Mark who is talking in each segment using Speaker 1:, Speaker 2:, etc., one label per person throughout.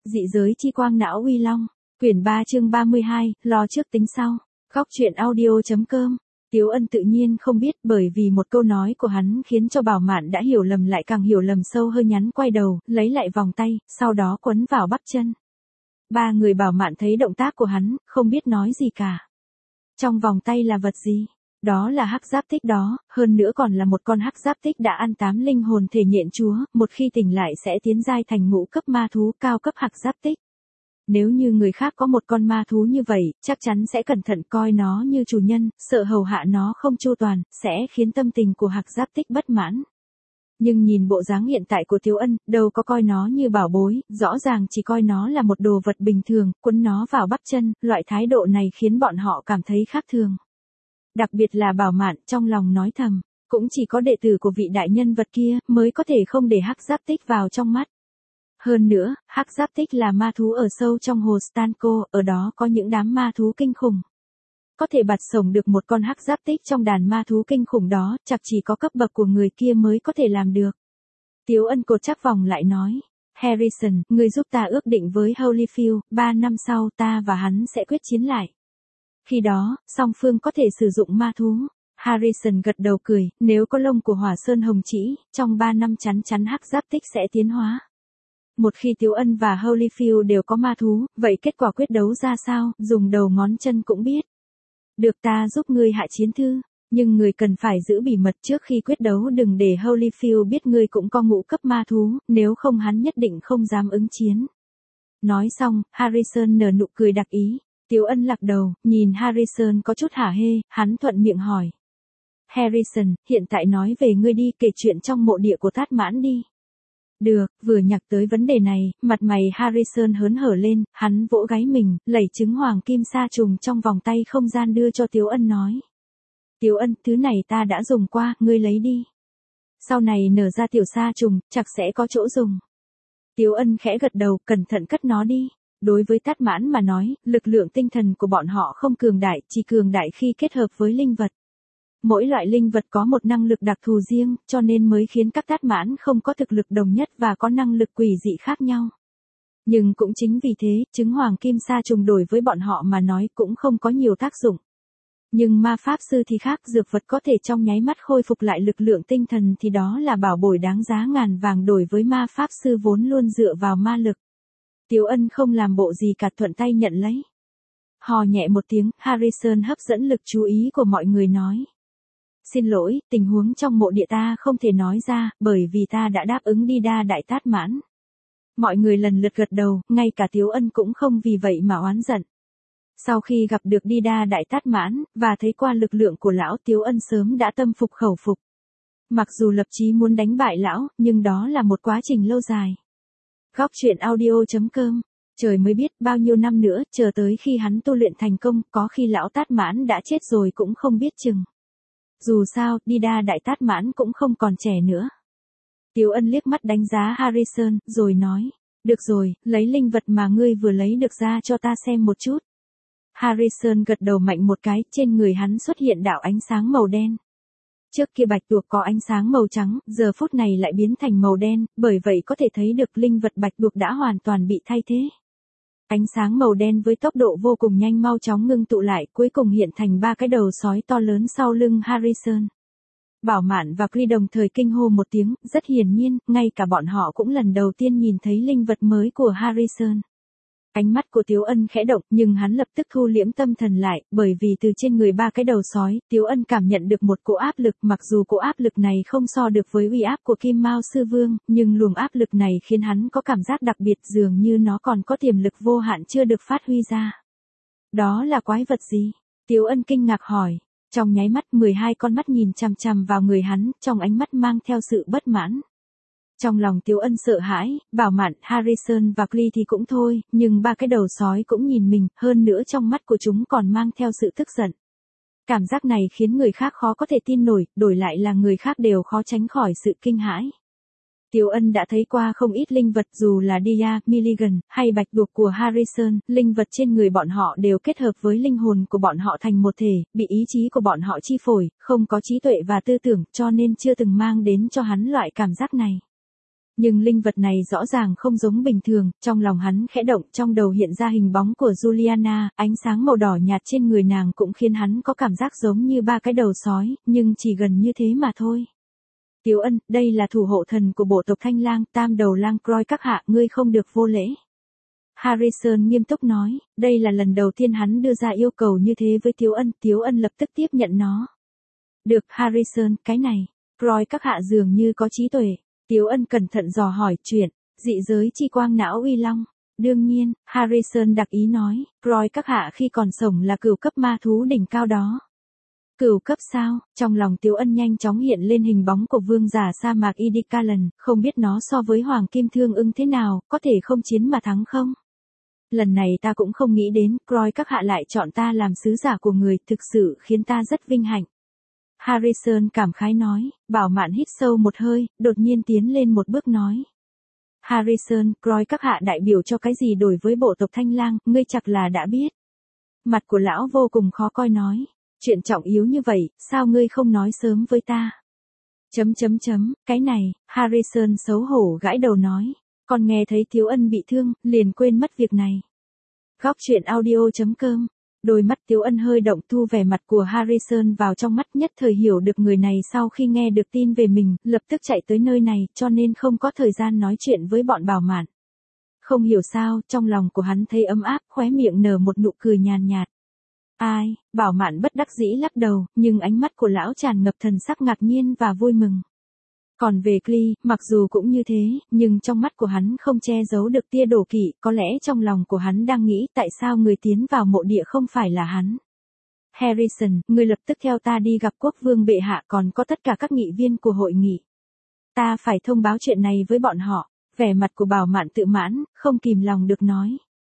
Speaker 1: Dị giới chi quang não uy long. Quyển 3 chương 32, lo trước tính sau. Góc truyện audio.com. Tiếu Ân tự nhiên không biết, bởi vì một câu nói của hắn khiến cho Bảo Mạn đã hiểu lầm lại càng hiểu lầm sâu, hơi nhắn quay đầu, lấy lại vòng tay, sau đó quấn vào bắp chân. Ba người Bảo Mạn thấy động tác của hắn, không biết nói gì cả. Trong vòng tay là vật gì? Đó là hắc giáp tích đó, hơn nữa còn là một con hắc giáp tích đã ăn 8 linh hồn thể nhện chúa, một khi tỉnh lại sẽ tiến giai thành ngũ cấp ma thú cao cấp hắc giáp tích. Nếu như người khác có một con ma thú như vậy, chắc chắn sẽ cẩn thận coi nó như chủ nhân, sợ hầu hạ nó không chu toàn, sẽ khiến tâm tình của hắc giáp tích bất mãn. Nhưng nhìn bộ dáng hiện tại của Tiếu Ân, đâu có coi nó như bảo bối, rõ ràng chỉ coi nó là một đồ vật bình thường, quấn nó vào bắp chân, loại thái độ này khiến bọn họ cảm thấy khác thường. Đặc biệt là Bảo Mạn trong lòng nói thầm, cũng chỉ có đệ tử của vị đại nhân vật kia mới có thể không để hắc giáp tích vào trong mắt. Hơn nữa, hắc giáp tích là ma thú ở sâu trong hồ Stanko, ở đó có những đám ma thú kinh khủng. Có thể bạt sống được một con hắc giáp tích trong đàn ma thú kinh khủng đó, chắc chỉ có cấp bậc của người kia mới có thể làm được. Tiếu Ân cột chắc vòng lại nói, Harrison, ngươi giúp ta ước định với Holyfield, 3 năm sau ta và hắn sẽ quyết chiến lại. Khi đó, song phương có thể sử dụng ma thú. Harrison gật đầu cười, nếu có lông của Hỏa Sơn Hồng Chỉ, trong 3 năm chắn chắn hắc giáp tích sẽ tiến hóa. Một khi Tiếu Ân và Holyfield đều có ma thú, vậy kết quả quyết đấu ra sao, dùng đầu ngón chân cũng biết. Được, ta giúp ngươi hạ chiến thư, nhưng ngươi cần phải giữ bí mật trước khi quyết đấu, đừng để Holyfield biết ngươi cũng có ngũ cấp ma thú, nếu không hắn nhất định không dám ứng chiến. Nói xong, Harrison nở nụ cười đặc ý. Tiếu Ân lắc đầu, nhìn Harrison có chút hả hê, hắn thuận miệng hỏi. Harrison, hiện tại nói về ngươi đi, kể chuyện trong mộ địa của Tát Mãn đi. Được, vừa nhắc tới vấn đề này, mặt mày Harrison hớn hở lên, hắn vỗ gáy mình, lẩy trứng hoàng kim sa trùng trong vòng tay không gian đưa cho Tiếu Ân nói. Tiếu Ân, thứ này ta đã dùng qua, ngươi lấy đi. Sau này nở ra tiểu sa trùng, chắc sẽ có chỗ dùng. Tiếu Ân khẽ gật đầu, cẩn thận cất nó đi. Đối với Tát Mãn mà nói, lực lượng tinh thần của bọn họ không cường đại, chỉ cường đại khi kết hợp với linh vật. Mỗi loại linh vật có một năng lực đặc thù riêng, cho nên mới khiến các Tát Mãn không có thực lực đồng nhất và có năng lực quỷ dị khác nhau. Nhưng cũng chính vì thế, trứng hoàng kim sa trùng đổi với bọn họ mà nói cũng không có nhiều tác dụng. Nhưng ma pháp sư thì khác, dược vật có thể trong nháy mắt khôi phục lại lực lượng tinh thần thì đó là bảo bối đáng giá ngàn vàng đổi với ma pháp sư vốn luôn dựa vào ma lực. Tiếu Ân không làm bộ gì cả, thuận tay nhận lấy. Hò nhẹ một tiếng, Harrison hấp dẫn lực chú ý của mọi người nói. Xin lỗi, tình huống trong mộ địa ta không thể nói ra, bởi vì ta đã đáp ứng đi đa đại Tát Mãn. Mọi người lần lượt gật đầu, ngay cả Tiếu Ân cũng không vì vậy mà oán giận. Sau khi gặp được đi đa đại Tát Mãn, và thấy qua lực lượng của lão, Tiếu Ân sớm đã tâm phục khẩu phục. Mặc dù lập chí muốn đánh bại lão, nhưng đó là một quá trình lâu dài. Góc truyện audio.com. Trời mới biết bao nhiêu năm nữa, chờ tới khi hắn tu luyện thành công, có khi lão Tát Mãn đã chết rồi cũng không biết chừng. Dù sao, đi đa đại Tát Mãn cũng không còn trẻ nữa. Tiếu Ân liếc mắt đánh giá Harrison, rồi nói. Được rồi, lấy linh vật mà ngươi vừa lấy được ra cho ta xem một chút. Harrison gật đầu mạnh một cái, trên người hắn xuất hiện đạo ánh sáng màu đen. Trước kia bạch tuộc có ánh sáng màu trắng, giờ phút này lại biến thành màu đen, bởi vậy có thể thấy được linh vật bạch tuộc đã hoàn toàn bị thay thế. Ánh sáng màu đen với tốc độ vô cùng nhanh mau chóng ngưng tụ lại, cuối cùng hiện thành 3 cái đầu sói to lớn sau lưng Harrison. Bảo Mạn và Clee đồng thời kinh hô một tiếng, rất hiển nhiên, ngay cả bọn họ cũng lần đầu tiên nhìn thấy linh vật mới của Harrison. Ánh mắt của Tiếu Ân khẽ động, nhưng hắn lập tức thu liễm tâm thần lại, bởi vì từ trên người 3 cái đầu sói, Tiếu Ân cảm nhận được một cỗ áp lực, mặc dù cỗ áp lực này không so được với uy áp của Kim Mao Sư Vương, nhưng luồng áp lực này khiến hắn có cảm giác đặc biệt, dường như nó còn có tiềm lực vô hạn chưa được phát huy ra. Đó là quái vật gì? Tiếu Ân kinh ngạc hỏi. Trong nháy mắt 12 con mắt nhìn chằm chằm vào người hắn, trong ánh mắt mang theo sự bất mãn. Trong lòng Tiếu Ân sợ hãi, Bảo Mạn, Harrison và Clee thì cũng thôi, nhưng 3 cái đầu sói cũng nhìn mình, hơn nữa trong mắt của chúng còn mang theo sự tức giận. Cảm giác này khiến người khác khó có thể tin nổi, đổi lại là người khác đều khó tránh khỏi sự kinh hãi. Tiếu Ân đã thấy qua không ít linh vật, dù là Dia, Milligan, hay bạch tuộc của Harrison, linh vật trên người bọn họ đều kết hợp với linh hồn của bọn họ thành một thể, bị ý chí của bọn họ chi phối, không có trí tuệ và tư tưởng, cho nên chưa từng mang đến cho hắn loại cảm giác này. Nhưng linh vật này rõ ràng không giống bình thường, trong lòng hắn khẽ động, trong đầu hiện ra hình bóng của Juliana, ánh sáng màu đỏ nhạt trên người nàng cũng khiến hắn có cảm giác giống như ba cái đầu sói, nhưng chỉ gần như thế mà thôi. Tiếu Ân, đây là thủ hộ thần của bộ tộc Thanh Lang, tam đầu lang Croy các hạ, ngươi không được vô lễ. Harrison nghiêm túc nói, đây là lần đầu tiên hắn đưa ra yêu cầu như thế với Tiếu Ân lập tức tiếp nhận nó. Được Harrison, cái này, Croy các hạ dường như có trí tuệ. Tiếu Ân cẩn thận dò hỏi chuyện, dị giới chi quang não uy long. Đương nhiên, Harrison đặc ý nói, Croy các hạ khi còn sống là cửu cấp ma thú đỉnh cao đó. Cửu cấp sao? Trong lòng Tiếu Ân nhanh chóng hiện lên hình bóng của vương giả sa mạc Idikalan, không biết nó so với Hoàng Kim Thương Ưng thế nào, có thể không chiến mà thắng không? Lần này ta cũng không nghĩ đến, Croy các hạ lại chọn ta làm sứ giả của người, thực sự khiến ta rất vinh hạnh. Harrison cảm khái nói, Bảo Mạn hít sâu một hơi, đột nhiên tiến lên một bước nói. Harrison, Croy các hạ đại biểu cho cái gì đổi với bộ tộc Thanh Lang, ngươi chắc là đã biết. Mặt của lão vô cùng khó coi nói, chuyện trọng yếu như vậy, sao ngươi không nói sớm với ta? Cái này, Harrison xấu hổ gãi đầu nói, còn nghe thấy Tiếu Ân bị thương, liền quên mất việc này. Góc truyện audio.com. Đôi mắt Tiếu Ân hơi động, thu vẻ mặt của Harrison vào trong mắt, nhất thời hiểu được người này sau khi nghe được tin về mình, lập tức chạy tới nơi này, cho nên không có thời gian nói chuyện với bọn Bảo Mạn. Không hiểu sao, trong lòng của hắn thấy ấm áp, khóe miệng nở một nụ cười nhàn nhạt. Ai, Bảo Mạn bất đắc dĩ lắc đầu, nhưng ánh mắt của lão tràn ngập thần sắc ngạc nhiên và vui mừng. Còn về Klee, mặc dù cũng như thế, nhưng trong mắt của hắn không che giấu được tia đổ kỵ, có lẽ trong lòng của hắn đang nghĩ tại sao người tiến vào mộ địa không phải là hắn. Harrison, người lập tức theo ta đi gặp quốc vương bệ hạ, còn có tất cả các nghị viên của hội nghị. Ta phải thông báo chuyện này với bọn họ. Vẻ mặt của Bảo Mạn tự mãn, không kìm lòng được nói.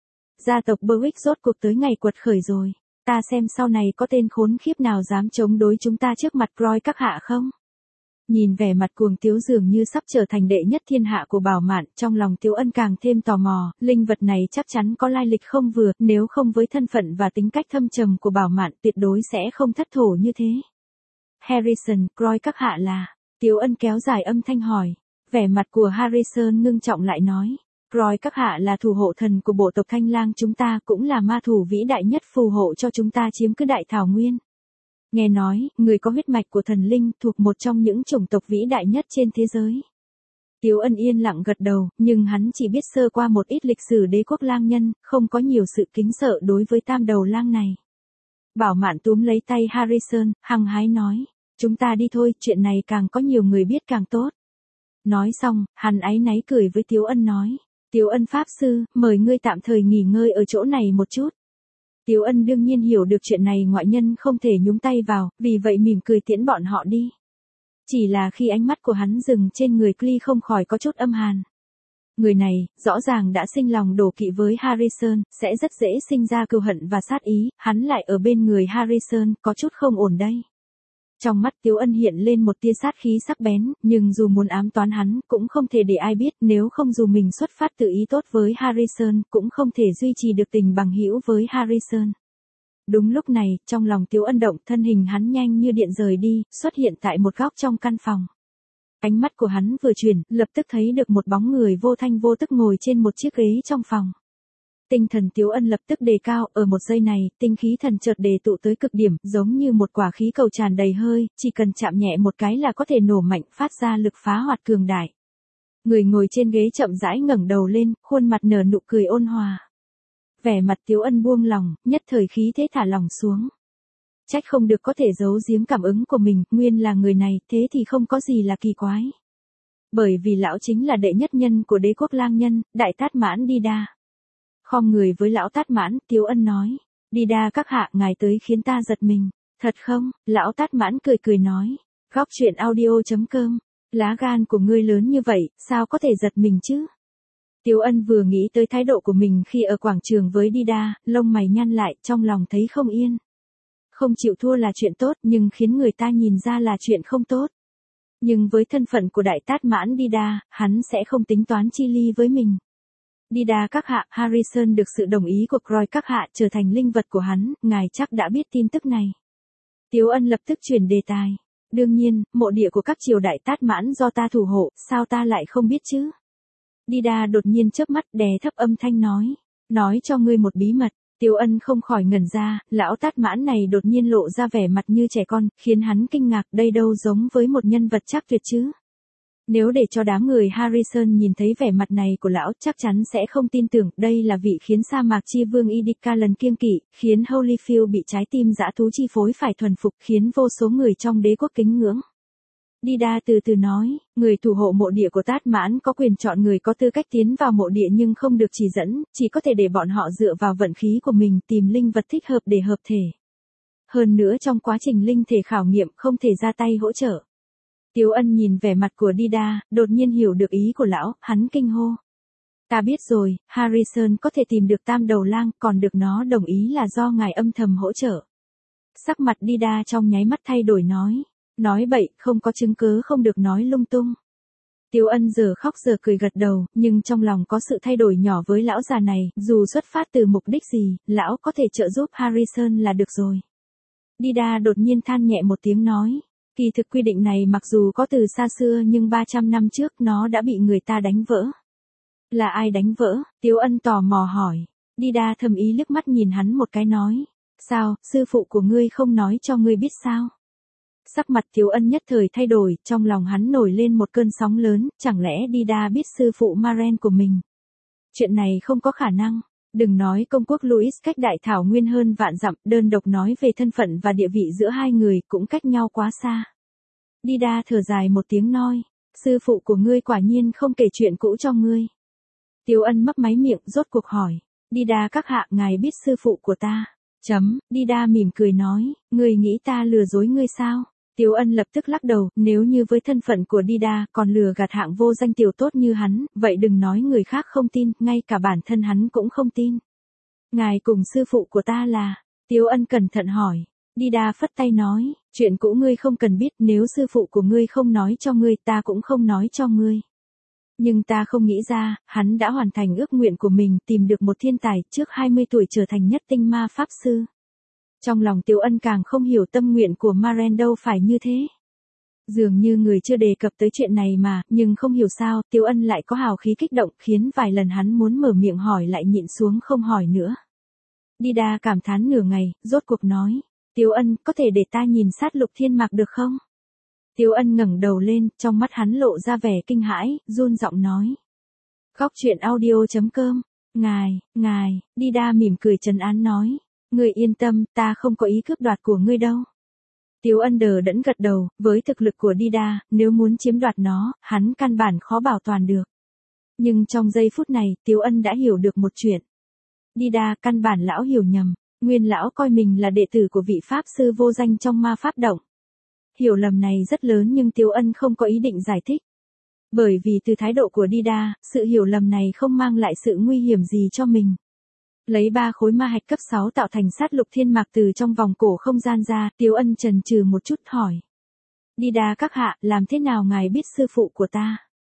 Speaker 1: Gia tộc Berwick rốt cuộc tới ngày quật khởi rồi. Ta xem sau này có tên khốn khiếp nào dám chống đối chúng ta trước mặt Croy các hạ không? Nhìn vẻ mặt cuồng tiếu dường như sắp trở thành đệ nhất thiên hạ của Bảo Mạn, trong lòng Tiếu Ân càng thêm tò mò, linh vật này chắc chắn có lai lịch không vừa, nếu không với thân phận và tính cách thâm trầm của Bảo Mạn tuyệt đối sẽ không thất thổ như thế. Harrison, Croy các hạ là, Tiếu Ân kéo dài âm thanh hỏi, vẻ mặt của Harrison ngưng trọng lại nói, Croy các hạ là thủ hộ thần của bộ tộc Thanh Lang chúng ta, cũng là ma thủ vĩ đại nhất phù hộ cho chúng ta chiếm cứ đại thảo nguyên. Nghe nói, người có huyết mạch của thần linh, thuộc một trong những chủng tộc vĩ đại nhất trên thế giới. Tiếu Ân yên lặng gật đầu, nhưng hắn chỉ biết sơ qua một ít lịch sử đế quốc lang nhân, không có nhiều sự kính sợ đối với tam đầu lang này. Bảo Mạn túm lấy tay Harrison, hăng hái nói, chúng ta đi thôi, chuyện này càng có nhiều người biết càng tốt. Nói xong, hắn áy náy cười với Tiếu Ân nói, Tiếu Ân pháp sư, mời ngươi tạm thời nghỉ ngơi ở chỗ này một chút. Tiếu Ân đương nhiên hiểu được chuyện này ngoại nhân không thể nhúng tay vào, vì vậy mỉm cười tiễn bọn họ đi. Chỉ là khi ánh mắt của hắn dừng trên người Klee không khỏi có chút âm hàn. Người này, rõ ràng đã sinh lòng đổ kỵ với Harrison, sẽ rất dễ sinh ra cừu hận và sát ý, hắn lại ở bên người Harrison, có chút không ổn đây. Trong mắt Tiếu Ân hiện lên một tia sát khí sắc bén, nhưng dù muốn ám toán hắn, cũng không thể để ai biết, nếu không dù mình xuất phát từ ý tốt với Harrison, cũng không thể duy trì được tình bằng hữu với Harrison. Đúng lúc này, trong lòng Tiếu Ân động, thân hình hắn nhanh như điện rời đi, xuất hiện tại một góc trong căn phòng. Ánh mắt của hắn vừa chuyển, lập tức thấy được một bóng người vô thanh vô tức ngồi trên một chiếc ghế trong phòng. Tinh thần Tiếu Ân lập tức đề cao, ở một giây này, tinh khí thần chợt đề tụ tới cực điểm, giống như một quả khí cầu tràn đầy hơi, chỉ cần chạm nhẹ một cái là có thể nổ mạnh, phát ra lực phá hoạt cường đại. Người ngồi trên ghế chậm rãi ngẩng đầu lên, khuôn mặt nở nụ cười ôn hòa. Vẻ mặt Tiếu Ân buông lòng, nhất thời khí thế thả lỏng xuống. Trách không được có thể giấu giếm cảm ứng của mình, nguyên là người này, thế thì không có gì là kỳ quái. Bởi vì lão chính là đệ nhất nhân của đế quốc lang nhân, Đại Tát Mãn Đi Đa. Khom người với lão Tát Mãn, Tiếu Ân nói, Đi Đa các hạ, ngài tới khiến ta giật mình. Thật không? Lão Tát Mãn cười cười nói, góc truyện audio.com, lá gan của ngươi lớn như vậy, sao có thể giật mình chứ? Tiếu Ân vừa nghĩ tới thái độ của mình khi ở quảng trường với Đi Đa, lông mày nhăn lại, trong lòng thấy không yên. Không chịu thua là chuyện tốt, nhưng khiến người ta nhìn ra là chuyện không tốt. Nhưng với thân phận của Đại Tát Mãn Đi Đa, hắn sẽ không tính toán chi ly với mình. Đi Đa các hạ, Harrison được sự đồng ý của Croy các hạ trở thành linh vật của hắn, ngài chắc đã biết tin tức này. Tiếu Ân lập tức chuyển đề tài. Đương nhiên, mộ địa của các triều Đại Tát Mãn do ta thủ hộ, sao ta lại không biết chứ? Dida đột nhiên chớp mắt đè thấp âm thanh nói cho ngươi một bí mật. Tiếu Ân không khỏi ngẩn ra, lão Tát Mãn này đột nhiên lộ ra vẻ mặt như trẻ con, khiến hắn kinh ngạc, đây đâu giống với một nhân vật chắc tuyệt chứ. Nếu để cho đám người Harrison nhìn thấy vẻ mặt này của lão chắc chắn sẽ không tin tưởng đây là vị khiến sa mạc chi vương Idika lần kiêng kỵ, khiến Holyfield bị trái tim dã thú chi phối phải thuần phục, khiến vô số người trong đế quốc kính ngưỡng. Dida từ từ nói, người thủ hộ mộ địa của Tát Mãn có quyền chọn người có tư cách tiến vào mộ địa nhưng không được chỉ dẫn, chỉ có thể để bọn họ dựa vào vận khí của mình tìm linh vật thích hợp để hợp thể. Hơn nữa trong quá trình linh thể khảo nghiệm không thể ra tay hỗ trợ. Tiếu Ân nhìn vẻ mặt của Dida, đột nhiên hiểu được ý của lão, hắn kinh hô. Ta biết rồi, Harrison có thể tìm được Tam Đầu Lang, còn được nó đồng ý là do ngài âm thầm hỗ trợ. Sắc mặt Dida trong nháy mắt thay đổi nói bậy, không có chứng cứ không được nói lung tung. Tiếu Ân giờ khóc giờ cười gật đầu, nhưng trong lòng có sự thay đổi nhỏ với lão già này, dù xuất phát từ mục đích gì, lão có thể trợ giúp Harrison là được rồi. Dida đột nhiên than nhẹ một tiếng nói, kỳ thực quy định này mặc dù có từ xa xưa nhưng 300 năm trước nó đã bị người ta đánh vỡ. Là ai đánh vỡ? Tiếu Ân tò mò hỏi. Dida thầm ý liếc mắt nhìn hắn một cái nói, sao, sư phụ của ngươi không nói cho ngươi biết sao? Sắc mặt Tiếu Ân nhất thời thay đổi, trong lòng hắn nổi lên một cơn sóng lớn, chẳng lẽ Dida biết sư phụ Maren của mình? Chuyện này không có khả năng, đừng nói công quốc Louis cách đại thảo nguyên hơn vạn dặm, đơn độc nói về thân phận và địa vị giữa hai người cũng cách nhau quá xa. Dida thở dài một tiếng nói, sư phụ của ngươi quả nhiên không kể chuyện cũ cho ngươi. Tiếu Ân mấp máy miệng rốt cuộc hỏi, Dida các hạ ngài biết sư phụ của ta? Dida mỉm cười nói, ngươi nghĩ ta lừa dối ngươi sao? Tiếu Ân lập tức lắc đầu, nếu như với thân phận của Dida còn lừa gạt hạng vô danh tiểu tốt như hắn, vậy đừng nói người khác không tin, ngay cả bản thân hắn cũng không tin. Ngài cùng sư phụ của ta là, Tiếu Ân cẩn thận hỏi. Dida phất tay nói, chuyện cũ ngươi không cần biết, nếu sư phụ của ngươi không nói cho ngươi ta cũng không nói cho ngươi. Nhưng ta không nghĩ ra, hắn đã hoàn thành ước nguyện của mình, tìm được một thiên tài trước 20 tuổi trở thành nhất tinh ma pháp sư. Trong lòng Tiếu Ân càng không hiểu tâm nguyện của Maren đâu phải như thế. Dường như người chưa đề cập tới chuyện này mà, nhưng không hiểu sao, Tiếu Ân lại có hào khí kích động, khiến vài lần hắn muốn mở miệng hỏi lại nhịn xuống không hỏi nữa. Dida cảm thán nửa ngày, rốt cuộc nói, Tiếu Ân, có thể để ta nhìn sát Lục Thiên Mạc được không? Tiếu Ân ngẩng đầu lên, trong mắt hắn lộ ra vẻ kinh hãi, run giọng nói. Góc truyện audio.com, ngài, Dida mỉm cười trấn an nói, ngươi yên tâm, ta không có ý cướp đoạt của ngươi đâu. Tiếu Ân đờ đẫn gật đầu, với thực lực của Dida, nếu muốn chiếm đoạt nó, hắn căn bản khó bảo toàn được. Nhưng trong giây phút này, Tiếu Ân đã hiểu được một chuyện. Dida căn bản lão hiểu nhầm, nguyên lão coi mình là đệ tử của vị pháp sư vô danh trong ma pháp động. Hiểu lầm này rất lớn nhưng Tiếu Ân không có ý định giải thích. Bởi vì từ thái độ của Dida, sự hiểu lầm này không mang lại sự nguy hiểm gì cho mình. Lấy 3 khối ma hạch cấp 6 tạo thành sát Lục Thiên Mạc từ trong vòng cổ không gian ra, Tiếu Ân chần chừ một chút hỏi. Dida các hạ, làm thế nào ngài biết sư phụ của ta?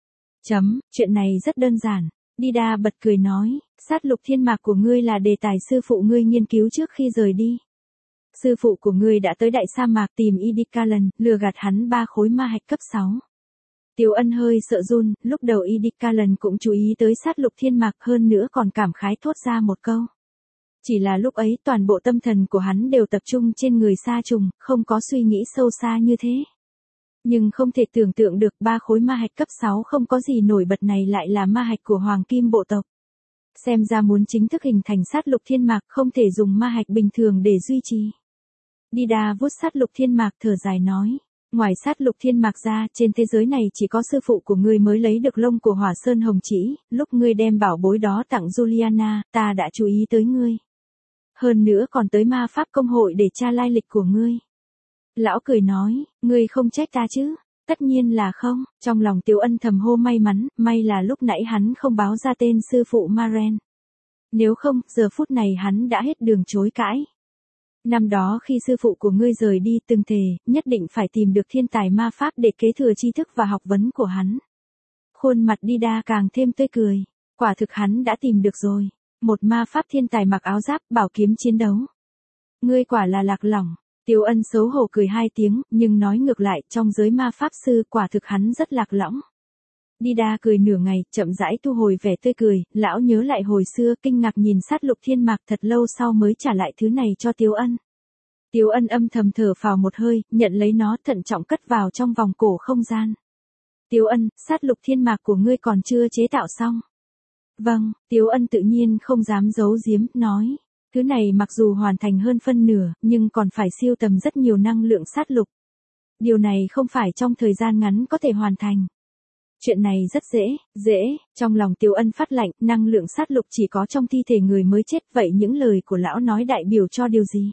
Speaker 1: Chuyện này rất đơn giản. Dida bật cười nói, sát Lục Thiên Mạc của ngươi là đề tài sư phụ ngươi nghiên cứu trước khi rời đi. Sư phụ của ngươi đã tới đại sa mạc tìm Idikalan, lừa gạt hắn 3 khối ma hạch cấp 6. Tiếu Ân hơi sợ run, lúc đầu Idikalan cũng chú ý tới sát Lục Thiên Mạc hơn nữa còn cảm khái thốt ra một câu. Chỉ là lúc ấy toàn bộ tâm thần của hắn đều tập trung trên người sa trùng, không có suy nghĩ sâu xa như thế. Nhưng không thể tưởng tượng được 3 khối ma hạch cấp 6 không có gì nổi bật này lại là ma hạch của Hoàng Kim bộ tộc. Xem ra muốn chính thức hình thành sát Lục Thiên Mạc không thể dùng ma hạch bình thường để duy trì. Dida vuốt sát Lục Thiên Mạc thở dài nói, ngoài sát Lục Thiên Mạc ra, trên thế giới này chỉ có sư phụ của ngươi mới lấy được lông của Hỏa Sơn Hồng Chỉ, lúc ngươi đem bảo bối đó tặng Juliana, ta đã chú ý tới ngươi. Hơn nữa còn tới ma pháp công hội để tra lai lịch của ngươi. Lão cười nói, ngươi không trách ta chứ? Tất nhiên là không, trong lòng Tiếu Ân thầm hô may mắn, may là lúc nãy hắn không báo ra tên sư phụ Maren. Nếu không, giờ phút này hắn đã hết đường chối cãi. Năm đó khi sư phụ của ngươi rời đi từng thề, nhất định phải tìm được thiên tài ma pháp để kế thừa tri thức và học vấn của hắn. Khuôn mặt Dida càng thêm tươi cười, quả thực hắn đã tìm được rồi, một ma pháp thiên tài mặc áo giáp, bảo kiếm chiến đấu. Ngươi quả là lạc lõng. Tiếu Ân xấu hổ cười 2 tiếng, nhưng nói ngược lại, trong giới ma pháp sư quả thực hắn rất lạc lõng. Đa cười nửa ngày, chậm rãi thu hồi vẻ tươi cười, lão nhớ lại hồi xưa, kinh ngạc nhìn sát Lục Thiên Mạc thật lâu sau mới trả lại thứ này cho Tiếu Ân. Tiếu Ân âm thầm thở phào một hơi, nhận lấy nó thận trọng cất vào trong vòng cổ không gian. Tiếu Ân, sát Lục Thiên Mạc của ngươi còn chưa chế tạo xong. Vâng, Tiếu Ân tự nhiên không dám giấu giếm, nói. Thứ này mặc dù hoàn thành hơn phân nửa, nhưng còn phải siêu tầm rất nhiều năng lượng sát lục. Điều này không phải trong thời gian ngắn có thể hoàn thành. Chuyện này rất dễ, trong lòng Tiếu Ân phát lạnh, năng lượng sát lục chỉ có trong thi thể người mới chết, vậy những lời của lão nói đại biểu cho điều gì?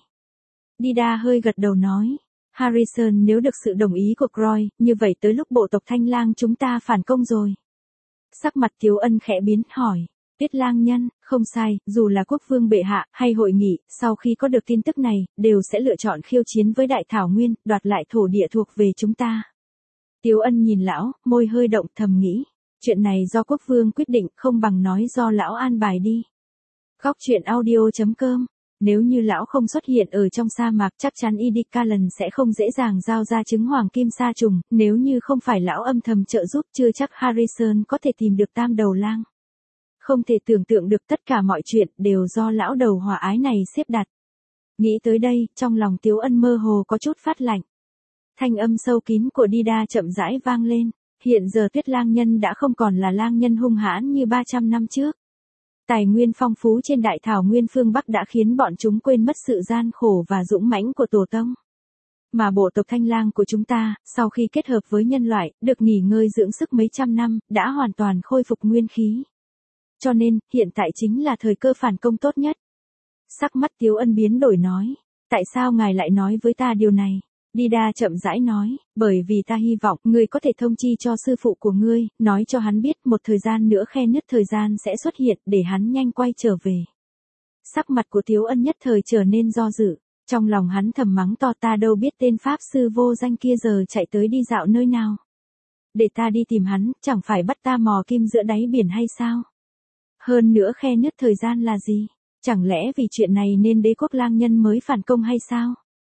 Speaker 1: Đa hơi gật đầu nói, Harrison nếu được sự đồng ý của Croy, như vậy tới lúc bộ tộc Thanh Lang chúng ta phản công rồi. Sắc mặt Tiếu Ân khẽ biến, hỏi, Tuyết Lang Nhân, không sai, dù là quốc vương bệ hạ, hay hội nghị, sau khi có được tin tức này, đều sẽ lựa chọn khiêu chiến với Đại Thảo Nguyên, đoạt lại thổ địa thuộc về chúng ta. Tiếu Ân nhìn lão, môi hơi động, thầm nghĩ, chuyện này do quốc vương quyết định, không bằng nói do lão an bài đi. Góc truyện audio.com. Nếu như lão không xuất hiện ở trong sa mạc, chắc chắn Idikalan sẽ không dễ dàng giao ra trứng hoàng kim sa trùng, nếu như không phải lão âm thầm trợ giúp, chưa chắc Harrison có thể tìm được tam đầu lang. Không thể tưởng tượng được tất cả mọi chuyện đều do lão đầu hòa ái này xếp đặt. Nghĩ tới đây, trong lòng Tiếu Ân mơ hồ có chút phát lạnh. Thanh âm sâu kín của Đa chậm rãi vang lên. Hiện giờ Tuyết Lang Nhân đã không còn là lang nhân hung hãn như 300 năm trước. Tài nguyên phong phú trên Đại Thảo Nguyên phương Bắc đã khiến bọn chúng quên mất sự gian khổ và dũng mãnh của tổ tông. Mà bộ tộc Thanh Lang của chúng ta, sau khi kết hợp với nhân loại, được nghỉ ngơi dưỡng sức mấy trăm năm, đã hoàn toàn khôi phục nguyên khí. Cho nên, hiện tại chính là thời cơ phản công tốt nhất. Sắc mắt Tiếu Ân biến đổi nói, tại sao ngài lại nói với ta điều này? Đa chậm rãi nói, bởi vì ta hy vọng ngươi có thể thông chi cho sư phụ của ngươi, nói cho hắn biết một thời gian nữa khe nứt thời gian sẽ xuất hiện để hắn nhanh quay trở về. Sắc mặt của Tiếu Ân nhất thời trở nên do dự, trong lòng hắn thầm mắng to, ta đâu biết tên pháp sư vô danh kia giờ chạy tới đi dạo nơi nào. Để ta đi tìm hắn, chẳng phải bắt ta mò kim giữa đáy biển hay sao? Hơn nữa khe nứt thời gian là gì? Chẳng lẽ vì chuyện này nên đế quốc lang nhân mới phản công hay sao?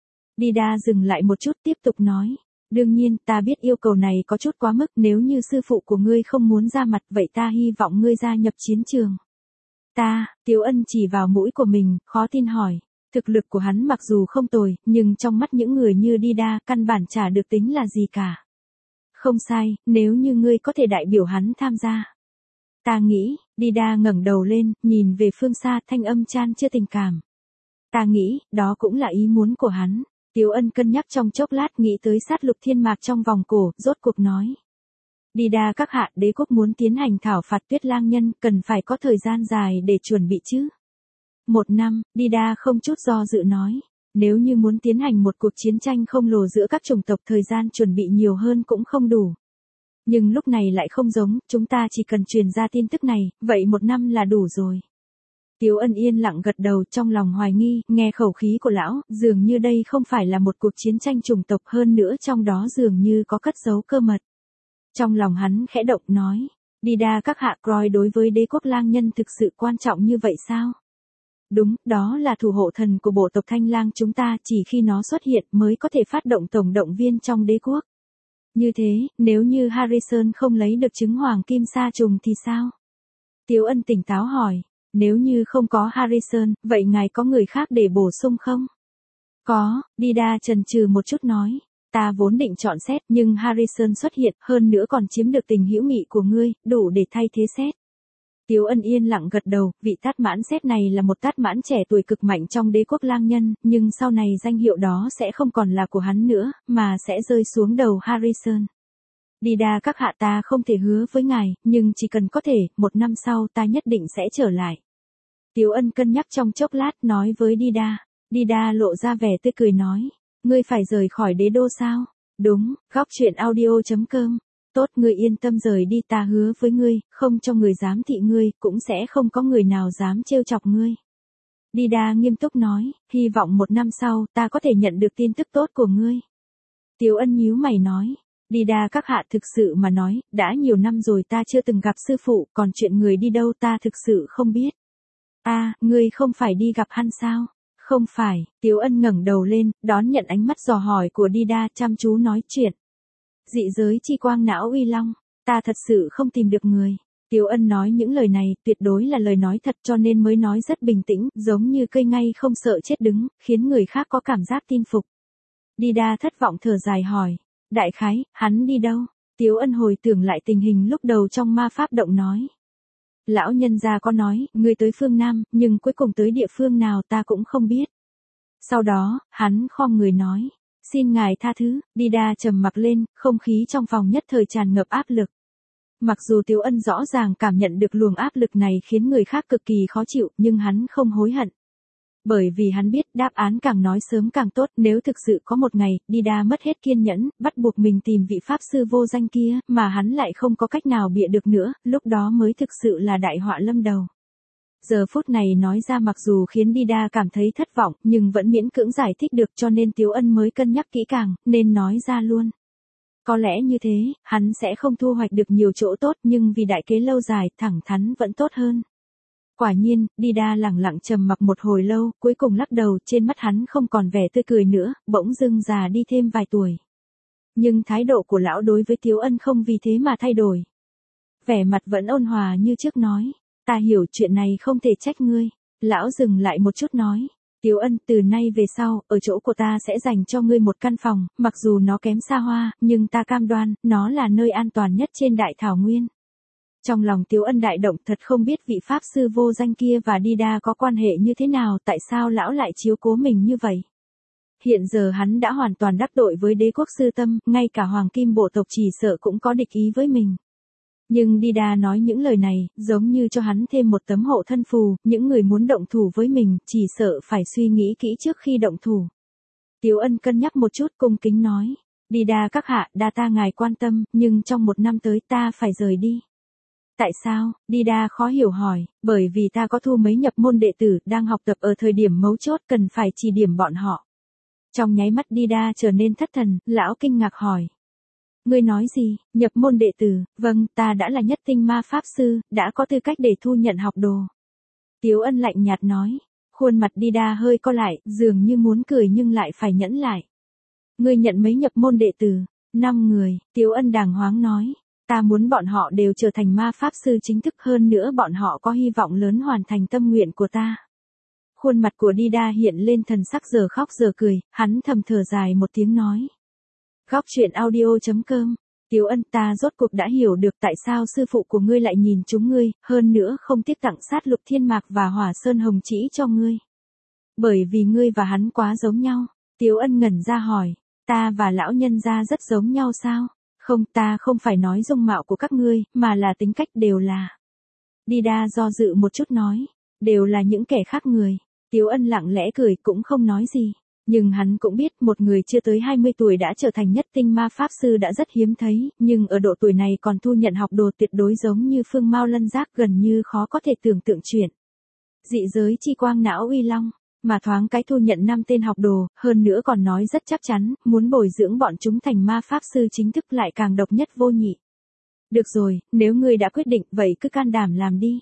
Speaker 1: Đa dừng lại một chút tiếp tục nói. Đương nhiên, ta biết yêu cầu này có chút quá mức, nếu như sư phụ của ngươi không muốn ra mặt, vậy ta hy vọng ngươi gia nhập chiến trường. Tiếu Ân chỉ vào mũi của mình, khó tin hỏi. Thực lực của hắn mặc dù không tồi, nhưng trong mắt những người như Đa, căn bản chả được tính là gì cả. Không sai, nếu như ngươi có thể đại biểu hắn tham gia. Ta nghĩ, Đa ngẩng đầu lên, nhìn về phương xa, thanh âm chan chứa tình cảm. Ta nghĩ, đó cũng là ý muốn của hắn. Tiếu Ân cân nhắc trong chốc lát, nghĩ tới sát Lục Thiên Mạc trong vòng cổ, rốt cuộc nói. Đa các hạ, đế quốc muốn tiến hành thảo phạt Tuyết Lang Nhân, cần phải có thời gian dài để chuẩn bị chứ. 1 năm, Đa không chút do dự nói. Nếu như muốn tiến hành một cuộc chiến tranh không lồ giữa các chủng tộc, thời gian chuẩn bị nhiều hơn cũng không đủ. Nhưng lúc này lại không giống, chúng ta chỉ cần truyền ra tin tức này, vậy 1 năm là đủ rồi. Tiếu Ân yên lặng gật đầu, trong lòng hoài nghi, nghe khẩu khí của lão, dường như đây không phải là một cuộc chiến tranh chủng tộc, hơn nữa trong đó dường như có cất giấu cơ mật. Trong lòng hắn khẽ động nói, Đa các hạ, Croy đối với đế quốc lang nhân thực sự quan trọng như vậy sao? Đúng, đó là thủ hộ thần của bộ tộc Thanh Lang chúng ta, chỉ khi nó xuất hiện mới có thể phát động tổng động viên trong đế quốc. Như thế, nếu như Harrison không lấy được trứng hoàng kim sa trùng thì sao? Tiếu Ân tỉnh táo hỏi. Nếu như không có Harrison, vậy ngài có người khác để bổ sung không? Có, Đa chần chừ một chút nói. Ta vốn định chọn Seth, nhưng Harrison xuất hiện, hơn nữa còn chiếm được tình hữu nghị của ngươi, đủ để thay thế Seth. Tiếu Ân yên lặng gật đầu, vị Tát Mãn Seth này là một Tát Mãn trẻ tuổi cực mạnh trong đế quốc lang nhân, nhưng sau này danh hiệu đó sẽ không còn là của hắn nữa, mà sẽ rơi xuống đầu Harrison. Đa các hạ, ta không thể hứa với ngài, nhưng chỉ cần có thể, 1 năm sau ta nhất định sẽ trở lại. Tiếu Ân cân nhắc trong chốc lát, nói với Đa. Đa lộ ra vẻ tươi cười nói, ngươi phải rời khỏi đế đô sao? Đúng, góc truyện audio.com. Tốt, ngươi yên tâm rời đi, ta hứa với ngươi, không cho người dám thị ngươi, cũng sẽ không có người nào dám trêu chọc ngươi. Đa nghiêm túc nói, hy vọng 1 năm sau, ta có thể nhận được tin tức tốt của ngươi. Tiếu Ân nhíu mày nói. Đa các hạ, thực sự mà nói, đã nhiều năm rồi ta chưa từng gặp sư phụ, còn chuyện người đi đâu ta thực sự không biết. Ngươi không phải đi gặp hắn sao? Không phải, Tiếu Ân ngẩng đầu lên, đón nhận ánh mắt dò hỏi của Đa, chăm chú nói chuyện. Dị giới chi quang não uy long. ta thật sự không tìm được người. Tiếu Ân nói những lời này tuyệt đối là lời nói thật cho nên mới nói rất bình tĩnh, giống như cây ngay không sợ chết đứng, khiến người khác có cảm giác tin phục. Đa thất vọng thở dài hỏi, đại khái, hắn đi đâu? Tiếu Ân hồi tưởng lại tình hình lúc đầu trong ma pháp động nói. Lão nhân gia có nói, người tới phương Nam, nhưng cuối cùng tới địa phương nào ta cũng không biết. Sau đó, hắn khom người nói, xin ngài tha thứ, Đa trầm mặc lên, không khí trong phòng nhất thời tràn ngập áp lực. Mặc dù Tiếu Ân rõ ràng cảm nhận được luồng áp lực này khiến người khác cực kỳ khó chịu, nhưng hắn không hối hận. Bởi vì hắn biết đáp án càng nói sớm càng tốt, nếu thực sự có một ngày, Đa mất hết kiên nhẫn, bắt buộc mình tìm vị pháp sư vô danh kia, mà hắn lại không có cách nào bịa được nữa, lúc đó mới thực sự là đại họa lâm đầu. Giờ phút này nói ra mặc dù khiến Đa cảm thấy thất vọng, nhưng vẫn miễn cưỡng giải thích được cho nên Tiếu Ân mới cân nhắc kỹ càng, nên nói ra luôn. Có lẽ như thế, hắn sẽ không thu hoạch được nhiều chỗ tốt nhưng vì đại kế lâu dài, thẳng thắn vẫn tốt hơn. Quả nhiên, Đa lẳng lặng trầm mặc một hồi lâu, cuối cùng lắc đầu, trên mắt hắn không còn vẻ tươi cười nữa, bỗng dưng già đi thêm vài tuổi. Nhưng thái độ của lão đối với Tiếu Ân không vì thế mà thay đổi. Vẻ mặt vẫn ôn hòa như trước nói, ta hiểu chuyện này không thể trách ngươi. Lão dừng lại một chút nói, Tiếu Ân, từ nay về sau, ở chỗ của ta sẽ dành cho ngươi một căn phòng, mặc dù nó kém xa hoa, nhưng ta cam đoan, nó là nơi an toàn nhất trên đại thảo nguyên. Trong lòng Tiếu Ân đại động, thật không biết vị pháp sư vô danh kia và Đa có quan hệ như thế nào, tại sao lão lại chiếu cố mình như vậy. Hiện giờ hắn đã hoàn toàn đắc tội với đế quốc sư tâm, ngay cả hoàng kim bộ tộc chỉ sợ cũng có địch ý với mình. Nhưng Đa nói những lời này, giống như cho hắn thêm một tấm hộ thân phù, những người muốn động thủ với mình, chỉ sợ phải suy nghĩ kỹ trước khi động thủ. Tiếu Ân cân nhắc một chút cung kính nói, Đa các hạ, đa ta ngài quan tâm, nhưng trong 1 năm tới ta phải rời đi. Tại sao? Đa khó hiểu hỏi, bởi vì ta có thu mấy nhập môn đệ tử, đang học tập ở thời điểm mấu chốt cần phải chỉ điểm bọn họ. Trong nháy mắt Đa trở nên thất thần, lão kinh ngạc hỏi. Ngươi nói gì, nhập môn đệ tử? Vâng, ta đã là nhất tinh ma pháp sư, đã có tư cách để thu nhận học đồ. Tiếu Ân lạnh nhạt nói, khuôn mặt Đa hơi co lại, dường như muốn cười nhưng lại phải nhẫn lại. Ngươi nhận mấy nhập môn đệ tử? 5 người, Tiếu Ân đàng hoàng nói. Ta muốn bọn họ đều trở thành ma pháp sư chính thức, hơn nữa bọn họ có hy vọng lớn hoàn thành tâm nguyện của ta. Khuôn mặt của Đa hiện lên thần sắc giờ khóc giờ cười, hắn thầm thở dài một tiếng nói. Góc truyện audio.com. Tiếu Ân, ta rốt cuộc đã hiểu được tại sao sư phụ của ngươi lại nhìn chúng ngươi, hơn nữa không tiếc tặng sát lục thiên mạc và hỏa sơn hồng chỉ cho ngươi. Bởi vì ngươi và hắn quá giống nhau. Tiếu Ân ngẩn ra hỏi, ta và lão nhân gia rất giống nhau sao? Không, ta không phải nói dung mạo của các ngươi, mà là tính cách đều là. Đa do dự một chút nói, đều là những kẻ khác người. Tiếu Ân lặng lẽ cười cũng không nói gì. Nhưng hắn cũng biết một người chưa tới 20 tuổi đã trở thành nhất tinh ma pháp sư đã rất hiếm thấy, nhưng ở độ tuổi này còn thu nhận học đồ tuyệt đối giống như phương Mao Lân Giác, gần như khó có thể tưởng tượng chuyện. Dị giới chi quang não uy long, mà thoáng cái thu nhận 5 tên học đồ, hơn nữa còn nói rất chắc chắn, muốn bồi dưỡng bọn chúng thành ma pháp sư chính thức lại càng độc nhất vô nhị. Được rồi, nếu ngươi đã quyết định vậy cứ can đảm làm đi.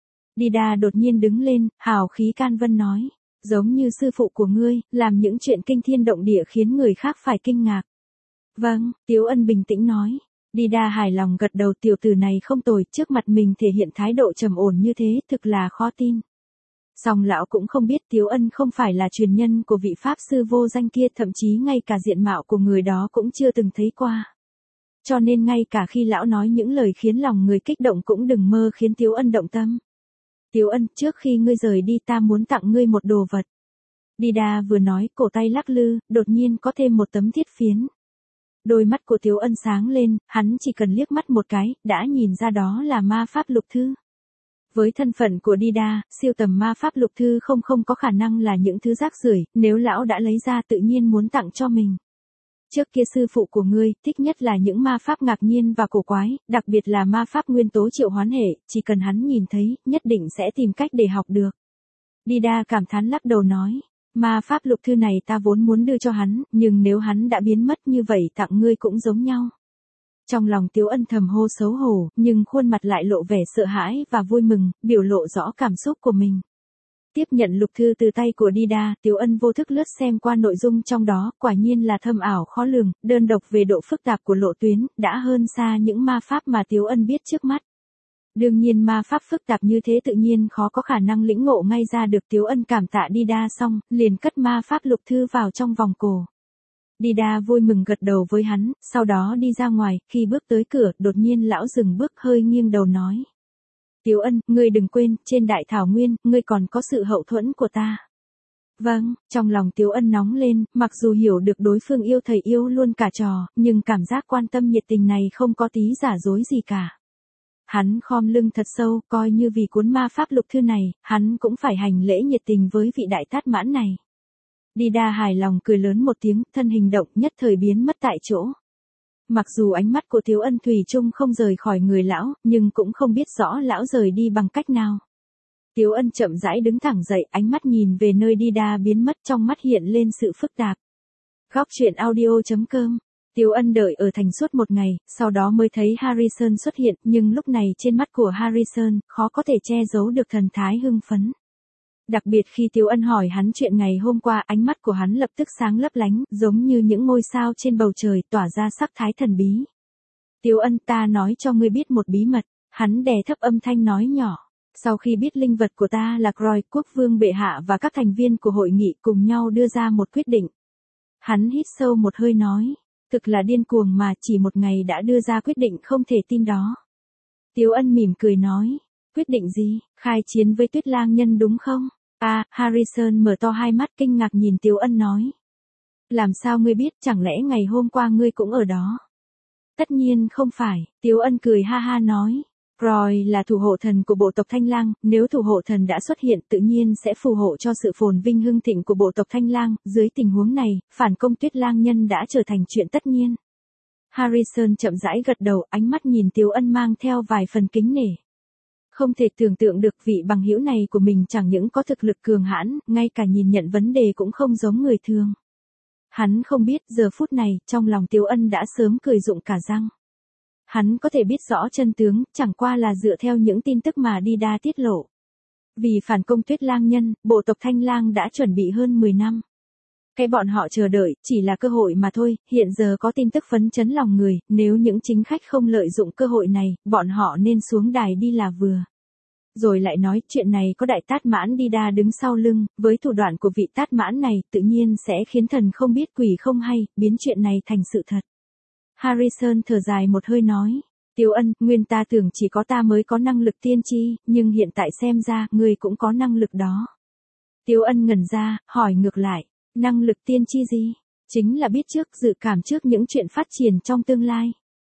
Speaker 1: Đa đột nhiên đứng lên, hào khí can vân nói. Giống như sư phụ của ngươi, làm những chuyện kinh thiên động địa khiến người khác phải kinh ngạc. Vâng, Tiếu Ân bình tĩnh nói. Đa hài lòng gật đầu, tiểu tử này không tồi, trước mặt mình thể hiện thái độ trầm ổn như thế, thực là khó tin. Song lão cũng không biết Tiếu Ân không phải là truyền nhân của vị pháp sư vô danh kia, thậm chí ngay cả diện mạo của người đó cũng chưa từng thấy qua. Cho nên ngay cả khi lão nói những lời khiến lòng người kích động cũng đừng mơ khiến Tiếu Ân động tâm. Tiếu Ân, trước khi ngươi rời đi ta muốn tặng ngươi một đồ vật. Đa vừa nói, cổ tay lắc lư, đột nhiên có thêm một tấm thiết phiến. Đôi mắt của Tiếu Ân sáng lên, hắn chỉ cần liếc mắt một cái, đã nhìn ra đó là ma pháp lục thư. Với thân phận của Đa, siêu tầm ma pháp lục thư không có khả năng là những thứ rác rưởi, nếu lão đã lấy ra tự nhiên muốn tặng cho mình. Trước kia sư phụ của ngươi, thích nhất là những ma pháp ngạc nhiên và cổ quái, đặc biệt là ma pháp nguyên tố triệu hoán hệ, chỉ cần hắn nhìn thấy, nhất định sẽ tìm cách để học được. Đa cảm thán lắc đầu nói, ma pháp lục thư này ta vốn muốn đưa cho hắn, nhưng nếu hắn đã biến mất như vậy tặng ngươi cũng giống nhau. Trong lòng Tiếu Ân thầm hô xấu hổ, nhưng khuôn mặt lại lộ vẻ sợ hãi và vui mừng, biểu lộ rõ cảm xúc của mình. Tiếp nhận lục thư từ tay của Dida, Tiếu Ân vô thức lướt xem qua nội dung trong đó, quả nhiên là thâm ảo khó lường, đơn độc về độ phức tạp của lộ tuyến, đã hơn xa những ma pháp mà Tiếu Ân biết trước mắt. Đương nhiên ma pháp phức tạp như thế tự nhiên khó có khả năng lĩnh ngộ ngay ra được. Tiếu Ân cảm tạ Dida xong, liền cất ma pháp lục thư vào trong vòng cổ. Dida vui mừng gật đầu với hắn, sau đó đi ra ngoài, khi bước tới cửa, đột nhiên lão dừng bước hơi nghiêng đầu nói. Tiếu Ân, ngươi đừng quên, trên đại thảo nguyên, ngươi còn có sự hậu thuẫn của ta. Vâng, trong lòng Tiếu Ân nóng lên, mặc dù hiểu được đối phương yêu thầy yêu luôn cả trò, nhưng cảm giác quan tâm nhiệt tình này không có tí giả dối gì cả. Hắn khom lưng thật sâu, coi như vì cuốn ma pháp lục thư này, hắn cũng phải hành lễ nhiệt tình với vị đại tát mãn này. Dida hài lòng cười lớn một tiếng, thân hình động nhất thời biến mất tại chỗ. Mặc dù ánh mắt của Tiếu Ân thủy chung không rời khỏi người lão, nhưng cũng không biết rõ lão rời đi bằng cách nào. Tiếu Ân chậm rãi đứng thẳng dậy, ánh mắt nhìn về nơi Dida biến mất, trong mắt hiện lên sự phức tạp. Góc truyện audio.com. Tiếu Ân đợi ở thành suốt một ngày, sau đó mới thấy Harrison xuất hiện, nhưng lúc này trên mắt của Harrison, khó có thể che giấu được thần thái hưng phấn. Đặc biệt khi Tiếu Ân hỏi hắn chuyện ngày hôm qua, ánh mắt của hắn lập tức sáng lấp lánh, giống như những ngôi sao trên bầu trời, tỏa ra sắc thái thần bí. Tiếu Ân, ta nói cho ngươi biết một bí mật, hắn đè thấp âm thanh nói nhỏ. Sau khi biết linh vật của ta là Croy, quốc vương bệ hạ và các thành viên của hội nghị cùng nhau đưa ra một quyết định. Hắn hít sâu một hơi nói, thực là điên cuồng mà, chỉ một ngày đã đưa ra quyết định không thể tin đó. Tiếu Ân mỉm cười nói, quyết định gì, khai chiến với Tuyết Lang Nhân đúng không? Harrison mở to hai mắt kinh ngạc nhìn Tiếu Ân nói. Làm sao ngươi biết, chẳng lẽ ngày hôm qua ngươi cũng ở đó? Tất nhiên không phải, Tiếu Ân cười ha ha nói. Croy là thủ hộ thần của bộ tộc Thanh Lang, nếu thủ hộ thần đã xuất hiện tự nhiên sẽ phù hộ cho sự phồn vinh hưng thịnh của bộ tộc Thanh Lang, dưới tình huống này, phản công Tuyết Lang Nhân đã trở thành chuyện tất nhiên. Harrison chậm rãi gật đầu, ánh mắt nhìn Tiếu Ân mang theo vài phần kính nể. Không thể tưởng tượng được vị bằng hữu này của mình chẳng những có thực lực cường hãn, ngay cả nhìn nhận vấn đề cũng không giống người thường. Hắn không biết giờ phút này, trong lòng Tiếu Ân đã sớm cười rụng cả răng. Hắn có thể biết rõ chân tướng, chẳng qua là dựa theo những tin tức mà Dida tiết lộ. Vì phản công Tuyết Lang Nhân, bộ tộc Thanh Lang đã chuẩn bị hơn 10 năm. Cái bọn họ chờ đợi, chỉ là cơ hội mà thôi, hiện giờ có tin tức phấn chấn lòng người, nếu những chính khách không lợi dụng cơ hội này, bọn họ nên xuống đài đi là vừa. Rồi lại nói, chuyện này có đại tát mãn Dida đứng sau lưng, với thủ đoạn của vị tát mãn này, tự nhiên sẽ khiến thần không biết quỷ không hay, biến chuyện này thành sự thật. Harrison thở dài một hơi nói, Tiếu Ân, nguyên ta tưởng chỉ có ta mới có năng lực tiên tri, nhưng hiện tại xem ra, ngươi cũng có năng lực đó. Tiếu Ân ngẩn ra, hỏi ngược lại, năng lực tiên tri gì? Chính là biết trước, dự cảm trước những chuyện phát triển trong tương lai.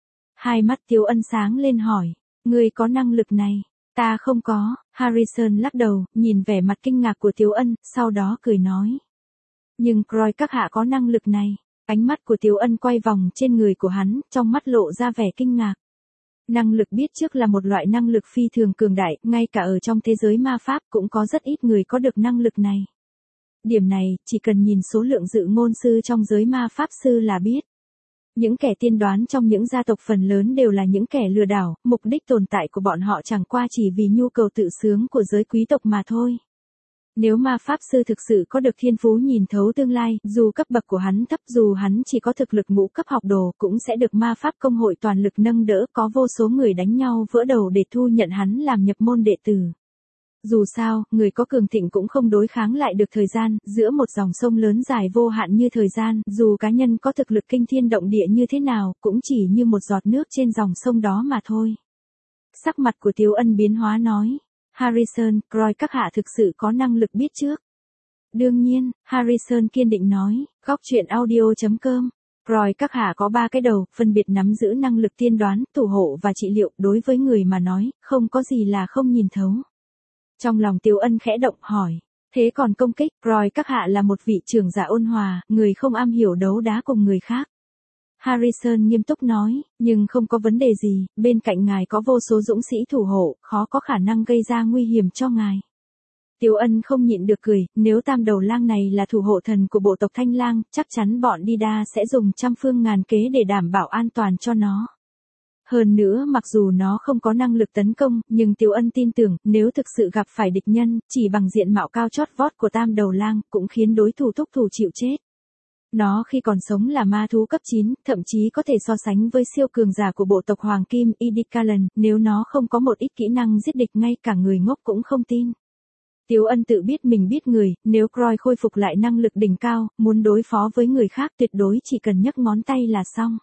Speaker 1: Hai mắt Tiếu Ân sáng lên hỏi, ngươi có năng lực này? Ta không có, Harrison lắc đầu, nhìn vẻ mặt kinh ngạc của Tiếu Ân, sau đó cười nói. Nhưng Croy các hạ có năng lực này. Ánh mắt của Tiếu Ân quay vòng trên người của hắn, trong mắt lộ ra vẻ kinh ngạc. Năng lực biết trước là một loại năng lực phi thường cường đại, ngay cả ở trong thế giới ma pháp cũng có rất ít người có được năng lực này. Điểm này, chỉ cần nhìn số lượng dự ngôn sư trong giới ma pháp sư là biết. Những kẻ tiên đoán trong những gia tộc phần lớn đều là những kẻ lừa đảo, mục đích tồn tại của bọn họ chẳng qua chỉ vì nhu cầu tự sướng của giới quý tộc mà thôi. Nếu ma pháp sư thực sự có được thiên phú nhìn thấu tương lai, dù cấp bậc của hắn thấp, dù hắn chỉ có thực lực ngũ cấp học đồ, cũng sẽ được ma pháp công hội toàn lực nâng đỡ, có vô số người đánh nhau vỡ đầu để thu nhận hắn làm nhập môn đệ tử. Dù sao, người có cường thịnh cũng không đối kháng lại được thời gian, giữa một dòng sông lớn dài vô hạn như thời gian, dù cá nhân có thực lực kinh thiên động địa như thế nào, cũng chỉ như một giọt nước trên dòng sông đó mà thôi. Sắc mặt của Tiếu Ân biến hóa nói. Harrison, Croy các hạ thực sự có năng lực biết trước. Đương nhiên, Harrison kiên định nói, góc truyện audio.com. Croy các hạ có 3 cái đầu, phân biệt nắm giữ năng lực tiên đoán, thủ hộ và trị liệu, đối với người mà nói, không có gì là không nhìn thấu. Trong lòng Tiếu Ân khẽ động hỏi, thế còn công kích, Croy các hạ là một vị trưởng giả ôn hòa, người không am hiểu đấu đá cùng người khác. Harrison nghiêm túc nói, nhưng không có vấn đề gì, bên cạnh ngài có vô số dũng sĩ thủ hộ, khó có khả năng gây ra nguy hiểm cho ngài. Tiếu Ân không nhịn được cười, nếu tam đầu lang này là thủ hộ thần của bộ tộc Thanh Lang, chắc chắn bọn Dida sẽ dùng trăm phương ngàn kế để đảm bảo an toàn cho nó. Hơn nữa mặc dù nó không có năng lực tấn công, nhưng Tiếu Ân tin tưởng, nếu thực sự gặp phải địch nhân, chỉ bằng diện mạo cao chót vót của Tam Đầu Lang, cũng khiến đối thủ thúc thủ chịu chết. Nó khi còn sống là ma thú cấp 9, thậm chí có thể so sánh với siêu cường giả của bộ tộc Hoàng Kim, Idikalan, nếu nó không có một ít kỹ năng giết địch ngay cả người ngốc cũng không tin. Tiếu Ân tự biết mình biết người, nếu Croy khôi phục lại năng lực đỉnh cao, muốn đối phó với người khác tuyệt đối chỉ cần nhấc ngón tay là xong.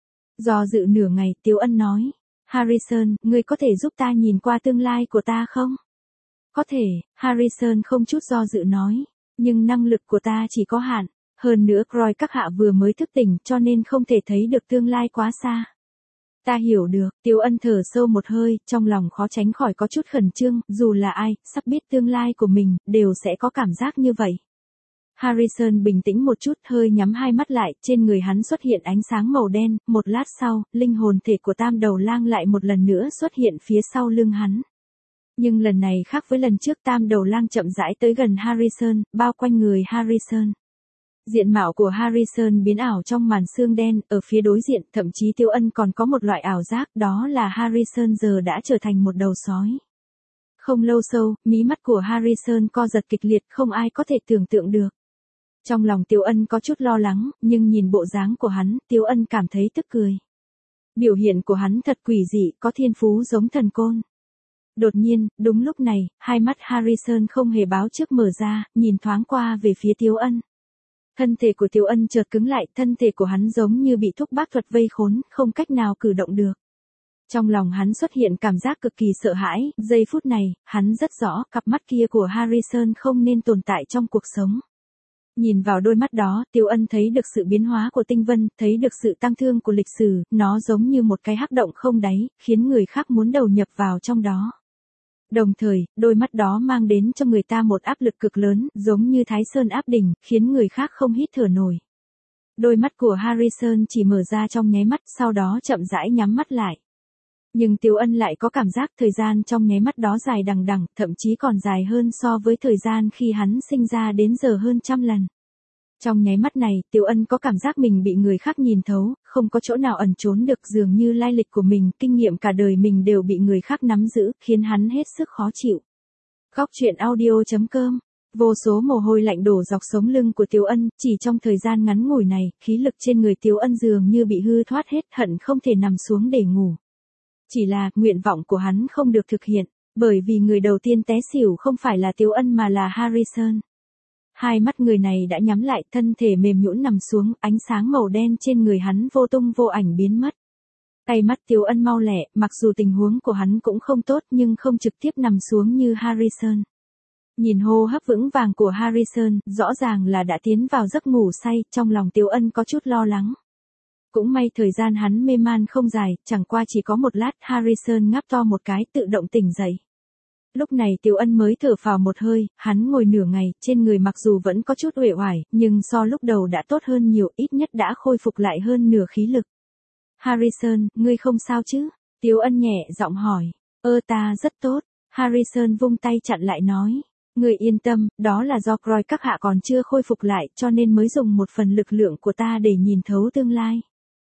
Speaker 1: Do dự nửa ngày, Tiếu Ân nói, Harrison, ngươi có thể giúp ta nhìn qua tương lai của ta không? Có thể, Harrison không chút do dự nói, nhưng năng lực của ta chỉ có hạn. Hơn nữa Croy các hạ vừa mới thức tỉnh cho nên không thể thấy được tương lai quá xa. Ta hiểu được, Tiếu Ân thở sâu một hơi, trong lòng khó tránh khỏi có chút khẩn trương, dù là ai, sắp biết tương lai của mình, đều sẽ có cảm giác như vậy. Harrison bình tĩnh một chút, hơi nhắm hai mắt lại, trên người hắn xuất hiện ánh sáng màu đen, một lát sau, linh hồn thể của Tam Đầu Lang lại một lần nữa xuất hiện phía sau lưng hắn. Nhưng lần này khác với lần trước, Tam Đầu Lang chậm rãi tới gần Harrison, bao quanh người Harrison. Diện mạo của Harrison biến ảo trong màn sương đen, ở phía đối diện, thậm chí Tiếu Ân còn có một loại ảo giác, đó là Harrison giờ đã trở thành một đầu sói. Không lâu sau, mí mắt của Harrison co giật kịch liệt, không ai có thể tưởng tượng được. Trong lòng Tiếu Ân có chút lo lắng, nhưng nhìn bộ dáng của hắn, Tiếu Ân cảm thấy tức cười. Biểu hiện của hắn thật quỷ dị, có thiên phú giống thần côn. Đột nhiên, đúng lúc này, hai mắt Harrison không hề báo trước mở ra, nhìn thoáng qua về phía Tiếu Ân. Thân thể của Tiếu Ân chợt cứng lại, thân thể của hắn giống như bị thúc bác thuật vây khốn, không cách nào cử động được. Trong lòng hắn xuất hiện cảm giác cực kỳ sợ hãi, giây phút này, hắn rất rõ, cặp mắt kia của Harrison không nên tồn tại trong cuộc sống. Nhìn vào đôi mắt đó, Tiếu Ân thấy được sự biến hóa của tinh vân, thấy được sự tăng thương của lịch sử, nó giống như một cái hắc động không đáy, khiến người khác muốn đầu nhập vào trong đó. Đồng thời, đôi mắt đó mang đến cho người ta một áp lực cực lớn, giống như Thái Sơn áp đỉnh, khiến người khác không hít thở nổi. Đôi mắt của Harrison chỉ mở ra trong nháy mắt, sau đó chậm rãi nhắm mắt lại. Nhưng Tiếu Ân lại có cảm giác thời gian trong nháy mắt đó dài đằng đẵng, thậm chí còn dài hơn so với thời gian khi hắn sinh ra đến giờ hơn 100 lần. Trong nháy mắt này, Tiếu Ân có cảm giác mình bị người khác nhìn thấu, không có chỗ nào ẩn trốn được, dường như lai lịch của mình, kinh nghiệm cả đời mình đều bị người khác nắm giữ, khiến hắn hết sức khó chịu. Góc truyện audio.com. Vô số mồ hôi lạnh đổ dọc sống lưng của Tiếu Ân, chỉ trong thời gian ngắn ngủi này, khí lực trên người Tiếu Ân dường như bị hư thoát hết, hận không thể nằm xuống để ngủ. Chỉ là, nguyện vọng của hắn không được thực hiện, bởi vì người đầu tiên té xỉu không phải là Tiếu Ân mà là Harrison. Hai mắt người này đã nhắm lại, thân thể mềm nhũn nằm xuống, ánh sáng màu đen trên người hắn vô tung vô ảnh biến mất. Tay mắt Tiếu Ân mau lẹ, mặc dù tình huống của hắn cũng không tốt nhưng không trực tiếp nằm xuống như Harrison. Nhìn hô hấp vững vàng của Harrison, rõ ràng là đã tiến vào giấc ngủ say, trong lòng Tiếu Ân có chút lo lắng. Cũng may thời gian hắn mê man không dài, chẳng qua chỉ có một lát, Harrison ngáp to một cái tự động tỉnh dậy. Lúc này Tiếu Ân mới thở phào một hơi, hắn ngồi nửa ngày, trên người mặc dù vẫn có chút uể oải, nhưng so lúc đầu đã tốt hơn nhiều, ít nhất đã khôi phục lại hơn nửa khí lực. Harrison, ngươi không sao chứ? Tiếu Ân nhẹ giọng hỏi. Ta rất tốt. Harrison vung tay chặn lại nói. Ngươi yên tâm, đó là do Croy các hạ còn chưa khôi phục lại, cho nên mới dùng một phần lực lượng của ta để nhìn thấu tương lai.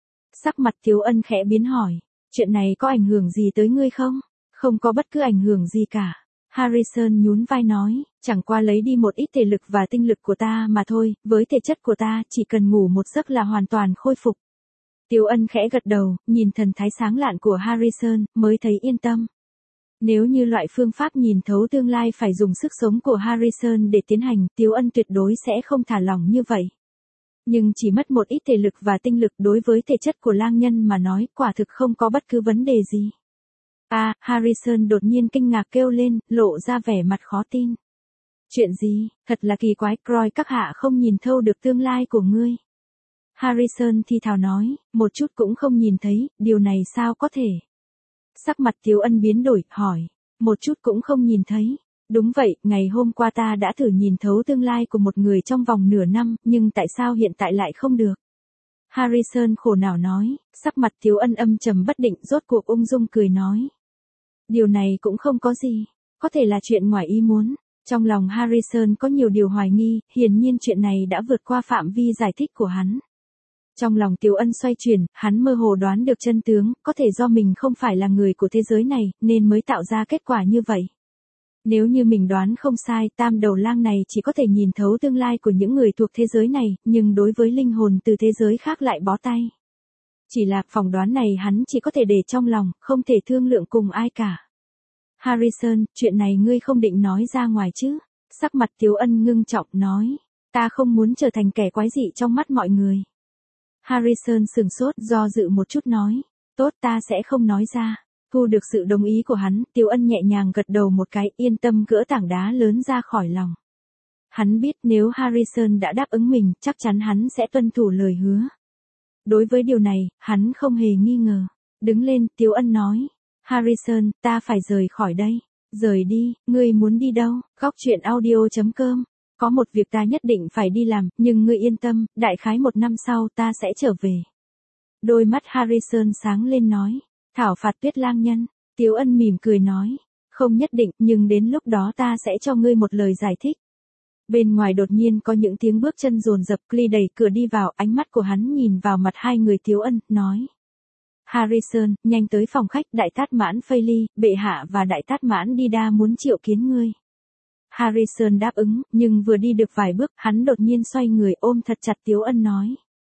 Speaker 1: Sắc mặt Tiếu Ân khẽ biến hỏi. Chuyện này có ảnh hưởng gì tới ngươi không? Không có bất cứ ảnh hưởng gì cả. Harrison nhún vai nói, chẳng qua lấy đi một ít thể lực và tinh lực của ta mà thôi, với thể chất của ta, chỉ cần ngủ một giấc là hoàn toàn khôi phục. Tiếu Ân khẽ gật đầu, nhìn thần thái sáng lạn của Harrison, mới thấy yên tâm. Nếu như loại phương pháp nhìn thấu tương lai phải dùng sức sống của Harrison để tiến hành, Tiếu Ân tuyệt đối sẽ không thả lỏng như vậy. Nhưng chỉ mất một ít thể lực và tinh lực đối với thể chất của lang nhân mà nói, quả thực không có bất cứ vấn đề gì. Harrison đột nhiên kinh ngạc kêu lên, lộ ra vẻ mặt khó tin. Chuyện gì, thật là kỳ quái, Croy các hạ không nhìn thấu được tương lai của ngươi. Harrison thì thào nói, một chút cũng không nhìn thấy, điều này sao có thể. Sắc mặt Tiếu Ân biến đổi, hỏi, một chút cũng không nhìn thấy. Đúng vậy, ngày hôm qua ta đã thử nhìn thấu tương lai của một người trong vòng nửa năm, nhưng tại sao hiện tại lại không được? Harrison khổ não nói, sắc mặt Tiếu Ân âm trầm bất định, rốt cuộc ung dung cười nói. Điều này cũng không có gì, có thể là chuyện ngoài ý muốn. Trong lòng Harrison có nhiều điều hoài nghi, hiển nhiên chuyện này đã vượt qua phạm vi giải thích của hắn. Trong lòng Tiếu Ân xoay chuyển, hắn mơ hồ đoán được chân tướng, có thể do mình không phải là người của thế giới này, nên mới tạo ra kết quả như vậy. Nếu như mình đoán không sai, tam đầu lang này chỉ có thể nhìn thấu tương lai của những người thuộc thế giới này, nhưng đối với linh hồn từ thế giới khác lại bó tay. Chỉ là phỏng đoán này hắn chỉ có thể để trong lòng, không thể thương lượng cùng ai cả. Harrison, chuyện này ngươi không định nói ra ngoài chứ? Sắc mặt Tiếu Ân ngưng trọng nói. Ta không muốn trở thành kẻ quái dị trong mắt mọi người. Harrison sừng sốt, do dự một chút nói. Tốt, ta sẽ không nói ra. Thu được sự đồng ý của hắn, Tiếu Ân nhẹ nhàng gật đầu một cái, yên tâm gỡ tảng đá lớn ra khỏi lòng. Hắn biết nếu Harrison đã đáp ứng mình, chắc chắn hắn sẽ tuân thủ lời hứa. Đối với điều này, hắn không hề nghi ngờ. Đứng lên, Tiếu Ân nói. Harrison, ta phải rời khỏi đây. Rời đi, ngươi muốn đi đâu? Góc truyện audio.com. Có một việc ta nhất định phải đi làm, nhưng ngươi yên tâm, đại khái 1 năm sau ta sẽ trở về. Đôi mắt Harrison sáng lên nói. Thảo phạt Tuyết Lang Nhân. Tiếu Ân mỉm cười nói. Không nhất định, nhưng đến lúc đó ta sẽ cho ngươi một lời giải thích. Bên ngoài đột nhiên có những tiếng bước chân dồn dập, Clee đẩy cửa đi vào, ánh mắt của hắn nhìn vào mặt hai người Tiếu Ân, nói. Harrison, nhanh tới phòng khách, đại tát mãn Phailey, bệ hạ và đại tát mãn Dida muốn triệu kiến ngươi. Harrison đáp ứng, nhưng vừa đi được vài bước, hắn đột nhiên xoay người ôm thật chặt Tiếu Ân nói.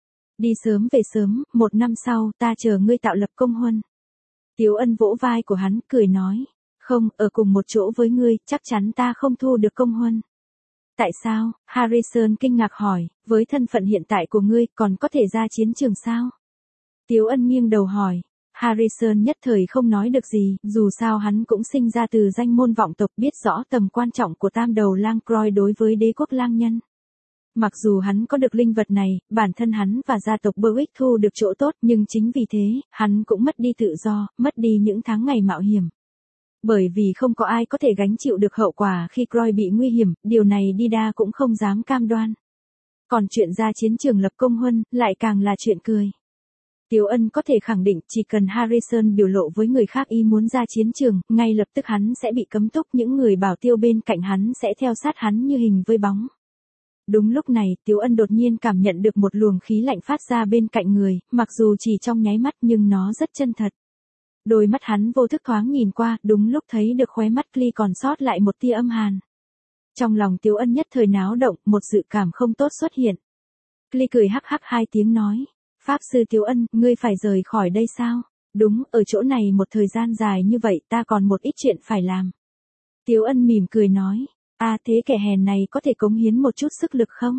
Speaker 1: Đi sớm về sớm, 1 năm sau, ta chờ ngươi tạo lập công huân. Tiếu Ân vỗ vai của hắn, cười nói. Không, ở cùng một chỗ với ngươi, chắc chắn ta không thu được công huân. Tại sao? Harrison kinh ngạc hỏi, với thân phận hiện tại của ngươi, còn có thể ra chiến trường sao? Tiếu Ân nghiêng đầu hỏi. Harrison nhất thời không nói được gì, dù sao hắn cũng sinh ra từ danh môn vọng tộc, biết rõ tầm quan trọng của tam đầu lang Croy đối với đế quốc lang nhân. Mặc dù hắn có được linh vật này, bản thân hắn và gia tộc Berwick thu được chỗ tốt, nhưng chính vì thế, hắn cũng mất đi tự do, mất đi những tháng ngày mạo hiểm. Bởi vì không có ai có thể gánh chịu được hậu quả khi Croy bị nguy hiểm, điều này Dida cũng không dám cam đoan. Còn chuyện ra chiến trường lập công huân, lại càng là chuyện cười. Tiếu Ân có thể khẳng định chỉ cần Harrison biểu lộ với người khác ý muốn ra chiến trường, ngay lập tức hắn sẽ bị cấm túc, những người bảo tiêu bên cạnh hắn sẽ theo sát hắn như hình với bóng. Đúng lúc này, Tiếu Ân đột nhiên cảm nhận được một luồng khí lạnh phát ra bên cạnh người, mặc dù chỉ trong nháy mắt nhưng nó rất chân thật. Đôi mắt hắn vô thức thoáng nhìn qua, đúng lúc thấy được khóe mắt Clee còn sót lại một tia âm hàn. Trong lòng Tiếu Ân nhất thời náo động, một dự cảm không tốt xuất hiện. Clee cười hắc hắc 2 tiếng nói. Pháp sư Tiếu Ân, ngươi phải rời khỏi đây sao? Đúng, ở chỗ này một thời gian dài như vậy ta còn một ít chuyện phải làm. Tiếu Ân mỉm cười nói. Thế kẻ hèn này có thể cống hiến một chút sức lực không?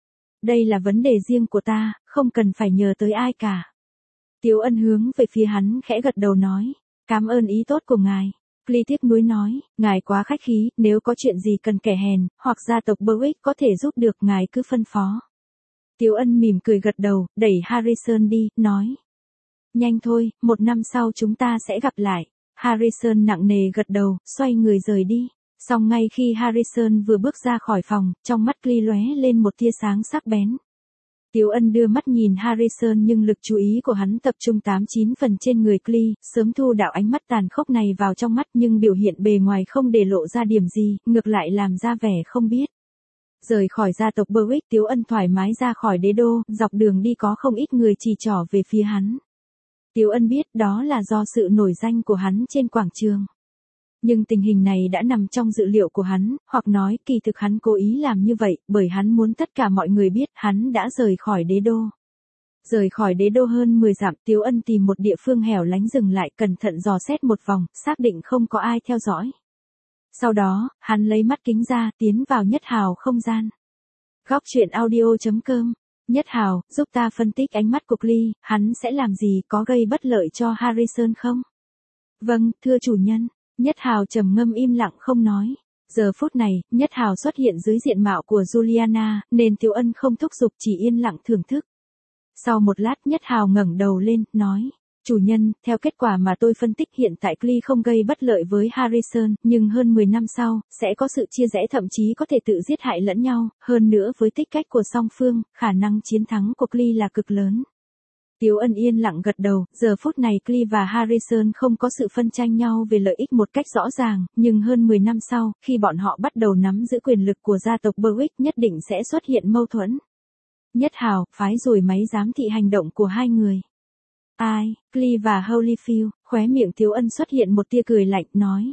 Speaker 1: Đây là vấn đề riêng của ta, không cần phải nhờ tới ai cả. Tiếu Ân hướng về phía hắn khẽ gật đầu nói. Cảm ơn ý tốt của ngài. Clee tiếc nuối nói, ngài quá khách khí, nếu có chuyện gì cần kẻ hèn, hoặc gia tộc Berwick có thể giúp được ngài cứ phân phó. Tiếu Ân mỉm cười gật đầu, đẩy Harrison đi, nói. Nhanh thôi, 1 năm sau chúng ta sẽ gặp lại. Harrison nặng nề gật đầu, xoay người rời đi. Song ngay khi Harrison vừa bước ra khỏi phòng, trong mắt Clee lóe lên một tia sáng sắc bén. Tiếu Ân đưa mắt nhìn Harrison nhưng lực chú ý của hắn tập trung 89 phần trên người Clee, sớm thu đạo ánh mắt tàn khốc này vào trong mắt nhưng biểu hiện bề ngoài không để lộ ra điểm gì, ngược lại làm ra vẻ không biết. Rời khỏi gia tộc Berwick, Tiếu Ân thoải mái ra khỏi đế đô, dọc đường đi có không ít người chỉ trỏ về phía hắn. Tiếu Ân biết đó là do sự nổi danh của hắn trên quảng trường. Nhưng tình hình này đã nằm trong dự liệu của hắn, hoặc nói kỳ thực hắn cố ý làm như vậy, bởi hắn muốn tất cả mọi người biết hắn đã rời khỏi đế đô. Rời khỏi đế đô hơn 10 dặm, Tiếu Ân tìm một địa phương hẻo lánh dừng lại, cẩn thận dò xét một vòng, xác định không có ai theo dõi. Sau đó, hắn lấy mắt kính ra, tiến vào Nhất Hào không gian. Góc truyện audio.com. Nhất Hào, giúp ta phân tích ánh mắt của Clee, hắn sẽ làm gì, có gây bất lợi cho Harrison không? Vâng, thưa chủ nhân. Nhất Hào trầm ngâm im lặng không nói. Giờ phút này, Nhất Hào xuất hiện dưới diện mạo của Juliana, nên Tiếu Ân không thúc giục, chỉ yên lặng thưởng thức. Sau một lát Nhất Hào ngẩng đầu lên, nói. Chủ nhân, theo kết quả mà tôi phân tích hiện tại Clee không gây bất lợi với Harrison, nhưng hơn 10 năm sau, sẽ có sự chia rẽ thậm chí có thể tự giết hại lẫn nhau, hơn nữa với tích cách của song phương, khả năng chiến thắng của Clee là cực lớn. Tiếu Ân yên lặng gật đầu, giờ phút này Clee và Harrison không có sự phân tranh nhau về lợi ích một cách rõ ràng, nhưng hơn 10 năm sau, khi bọn họ bắt đầu nắm giữ quyền lực của gia tộc Berwick nhất định sẽ xuất hiện mâu thuẫn. Nhất Hào, phái rồi máy giám thị hành động của hai người. Ai, Clee và Holyfield, khóe miệng Tiếu Ân xuất hiện một tia cười lạnh, nói.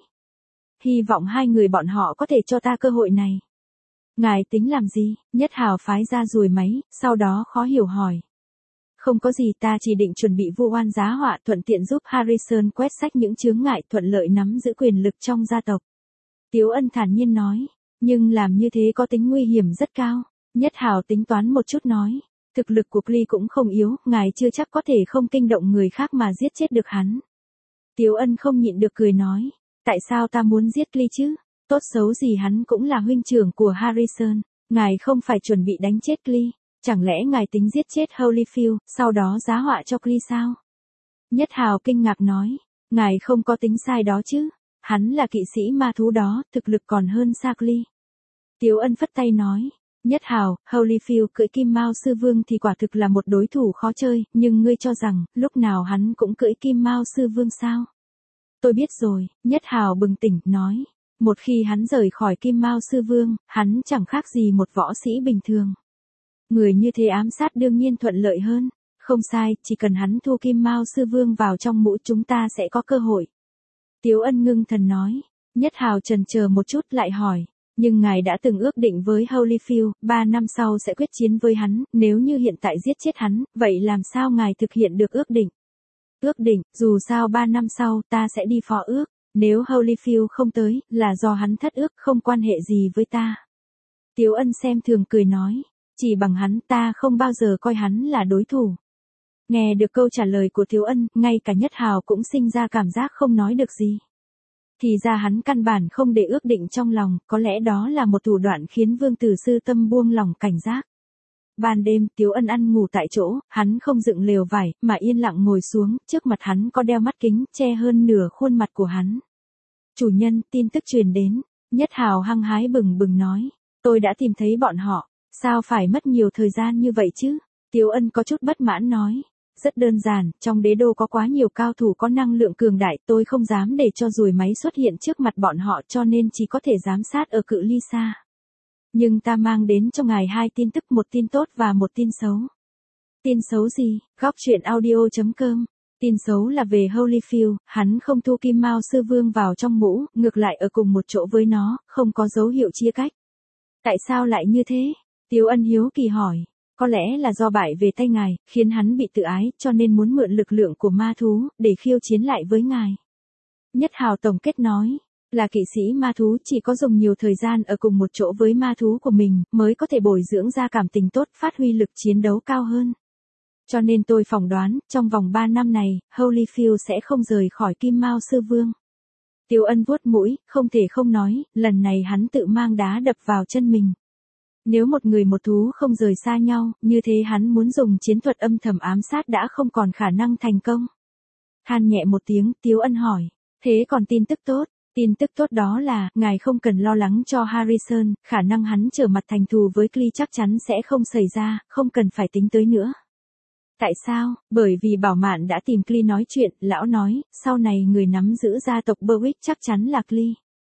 Speaker 1: Hy vọng hai người bọn họ có thể cho ta cơ hội này. Ngài tính làm gì? Nhất Hào phái ra ruồi máy, sau đó khó hiểu hỏi. Không có gì, ta chỉ định chuẩn bị vu oan giá họa, thuận tiện giúp Harrison quét sạch những chướng ngại, thuận lợi nắm giữ quyền lực trong gia tộc. Tiếu Ân thản nhiên nói, nhưng làm như thế có tính nguy hiểm rất cao. Nhất Hào tính toán một chút nói, thực lực của Clee cũng không yếu, ngài chưa chắc có thể không kinh động người khác mà giết chết được hắn. Tiếu Ân không nhịn được cười nói, tại sao ta muốn giết Clee chứ? Tốt xấu gì hắn cũng là huynh trưởng của Harrison, ngài không phải chuẩn bị đánh chết Clee, chẳng lẽ ngài tính giết chết Holyfield, sau đó giá họa cho Clee sao? Nhất Hào kinh ngạc nói, ngài không có tính sai đó chứ, hắn là kỵ sĩ ma thú đó, thực lực còn hơn xa Clee. Tiếu Ân phất tay nói, Nhất Hào, Holyfield cưỡi Kim Mao Sư Vương thì quả thực là một đối thủ khó chơi, nhưng ngươi cho rằng, lúc nào hắn cũng cưỡi Kim Mao Sư Vương sao? Tôi biết rồi, Nhất Hào bừng tỉnh, nói. Một khi hắn rời khỏi Kim Mao Sư Vương, hắn chẳng khác gì một võ sĩ bình thường. Người như thế ám sát đương nhiên thuận lợi hơn. Không sai, chỉ cần hắn thu Kim Mao Sư Vương vào trong mũ chúng ta sẽ có cơ hội. Tiếu Ân ngưng thần nói. Nhất Hào chần chờ một chút lại hỏi. Nhưng ngài đã từng ước định với Holyfield, 3 năm sau sẽ quyết chiến với hắn, nếu như hiện tại giết chết hắn, vậy làm sao ngài thực hiện được ước định? Ước định, dù sao 3 năm sau ta sẽ đi phó ước. Nếu Holyfield không tới, là do hắn thất ước, không quan hệ gì với ta. Tiếu Ân xem thường cười nói, chỉ bằng hắn ta không bao giờ coi hắn là đối thủ. Nghe được câu trả lời của Tiếu Ân, ngay cả Nhất Hào cũng sinh ra cảm giác không nói được gì. Thì ra hắn căn bản không để ước định trong lòng, có lẽ đó là một thủ đoạn khiến Vương Tử Sư Tâm buông lòng cảnh giác. Ban đêm, Tiếu Ân ăn ngủ tại chỗ, hắn không dựng lều vải, mà yên lặng ngồi xuống, trước mặt hắn có đeo mắt kính, che hơn nửa khuôn mặt của hắn. Chủ nhân, tin tức truyền đến. Nhất Hào hăng hái bừng bừng nói. Tôi đã tìm thấy bọn họ, sao phải mất nhiều thời gian như vậy chứ? Tiếu Ân có chút bất mãn nói. Rất đơn giản, trong đế đô có quá nhiều cao thủ có năng lượng cường đại, tôi không dám để cho ruồi máy xuất hiện trước mặt bọn họ cho nên chỉ có thể giám sát ở cự ly xa. Nhưng ta mang đến cho ngài 2 tin tức, một tin tốt và một tin xấu. Tin xấu gì? Góc truyện audio.com. Tin xấu là về Holyfield, hắn không thu Kim Mao Sư Vương vào trong mũ, ngược lại ở cùng một chỗ với nó, không có dấu hiệu chia cách. Tại sao lại như thế? Tiếu Ân hiếu kỳ hỏi. Có lẽ là do bại về tay ngài, khiến hắn bị tự ái, cho nên muốn mượn lực lượng của ma thú, để khiêu chiến lại với ngài. Nhất Hào tổng kết nói. Là kỵ sĩ ma thú chỉ có dùng nhiều thời gian ở cùng một chỗ với ma thú của mình, mới có thể bồi dưỡng ra cảm tình tốt, phát huy lực chiến đấu cao hơn. Cho nên tôi phỏng đoán, trong vòng 3 năm này, Holyfield sẽ không rời khỏi Kim Mao Sư Vương. Tiếu Ân vuốt mũi, không thể không nói, lần này hắn tự mang đá đập vào chân mình. Nếu một người một thú không rời xa nhau, như thế hắn muốn dùng chiến thuật âm thầm ám sát đã không còn khả năng thành công. Than nhẹ một tiếng, Tiếu Ân hỏi, thế còn tin tức tốt? Tin tức tốt đó là, ngài không cần lo lắng cho Harrison, khả năng hắn trở mặt thành thù với Clee chắc chắn sẽ không xảy ra, không cần phải tính tới nữa. Tại sao? Bởi vì Bảo Mạn đã tìm Clee nói chuyện, lão nói, sau này người nắm giữ gia tộc Berwick chắc chắn là Clee.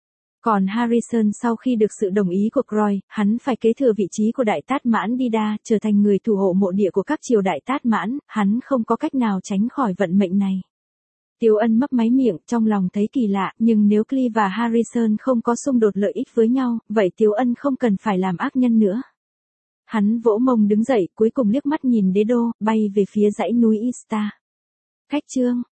Speaker 1: Còn Harrison sau khi được sự đồng ý của Croy, hắn phải kế thừa vị trí của Đại Tát Mãn Dida, trở thành người thủ hộ mộ địa của các triều Đại Tát Mãn, hắn không có cách nào tránh khỏi vận mệnh này. Tiếu Ân mấp máy miệng, trong lòng thấy kỳ lạ, nhưng nếu Clee và Harrison không có xung đột lợi ích với nhau, vậy Tiếu Ân không cần phải làm ác nhân nữa. Hắn vỗ mông đứng dậy, cuối cùng liếc mắt nhìn đế đô, bay về phía dãy núi Ista. Khách chương.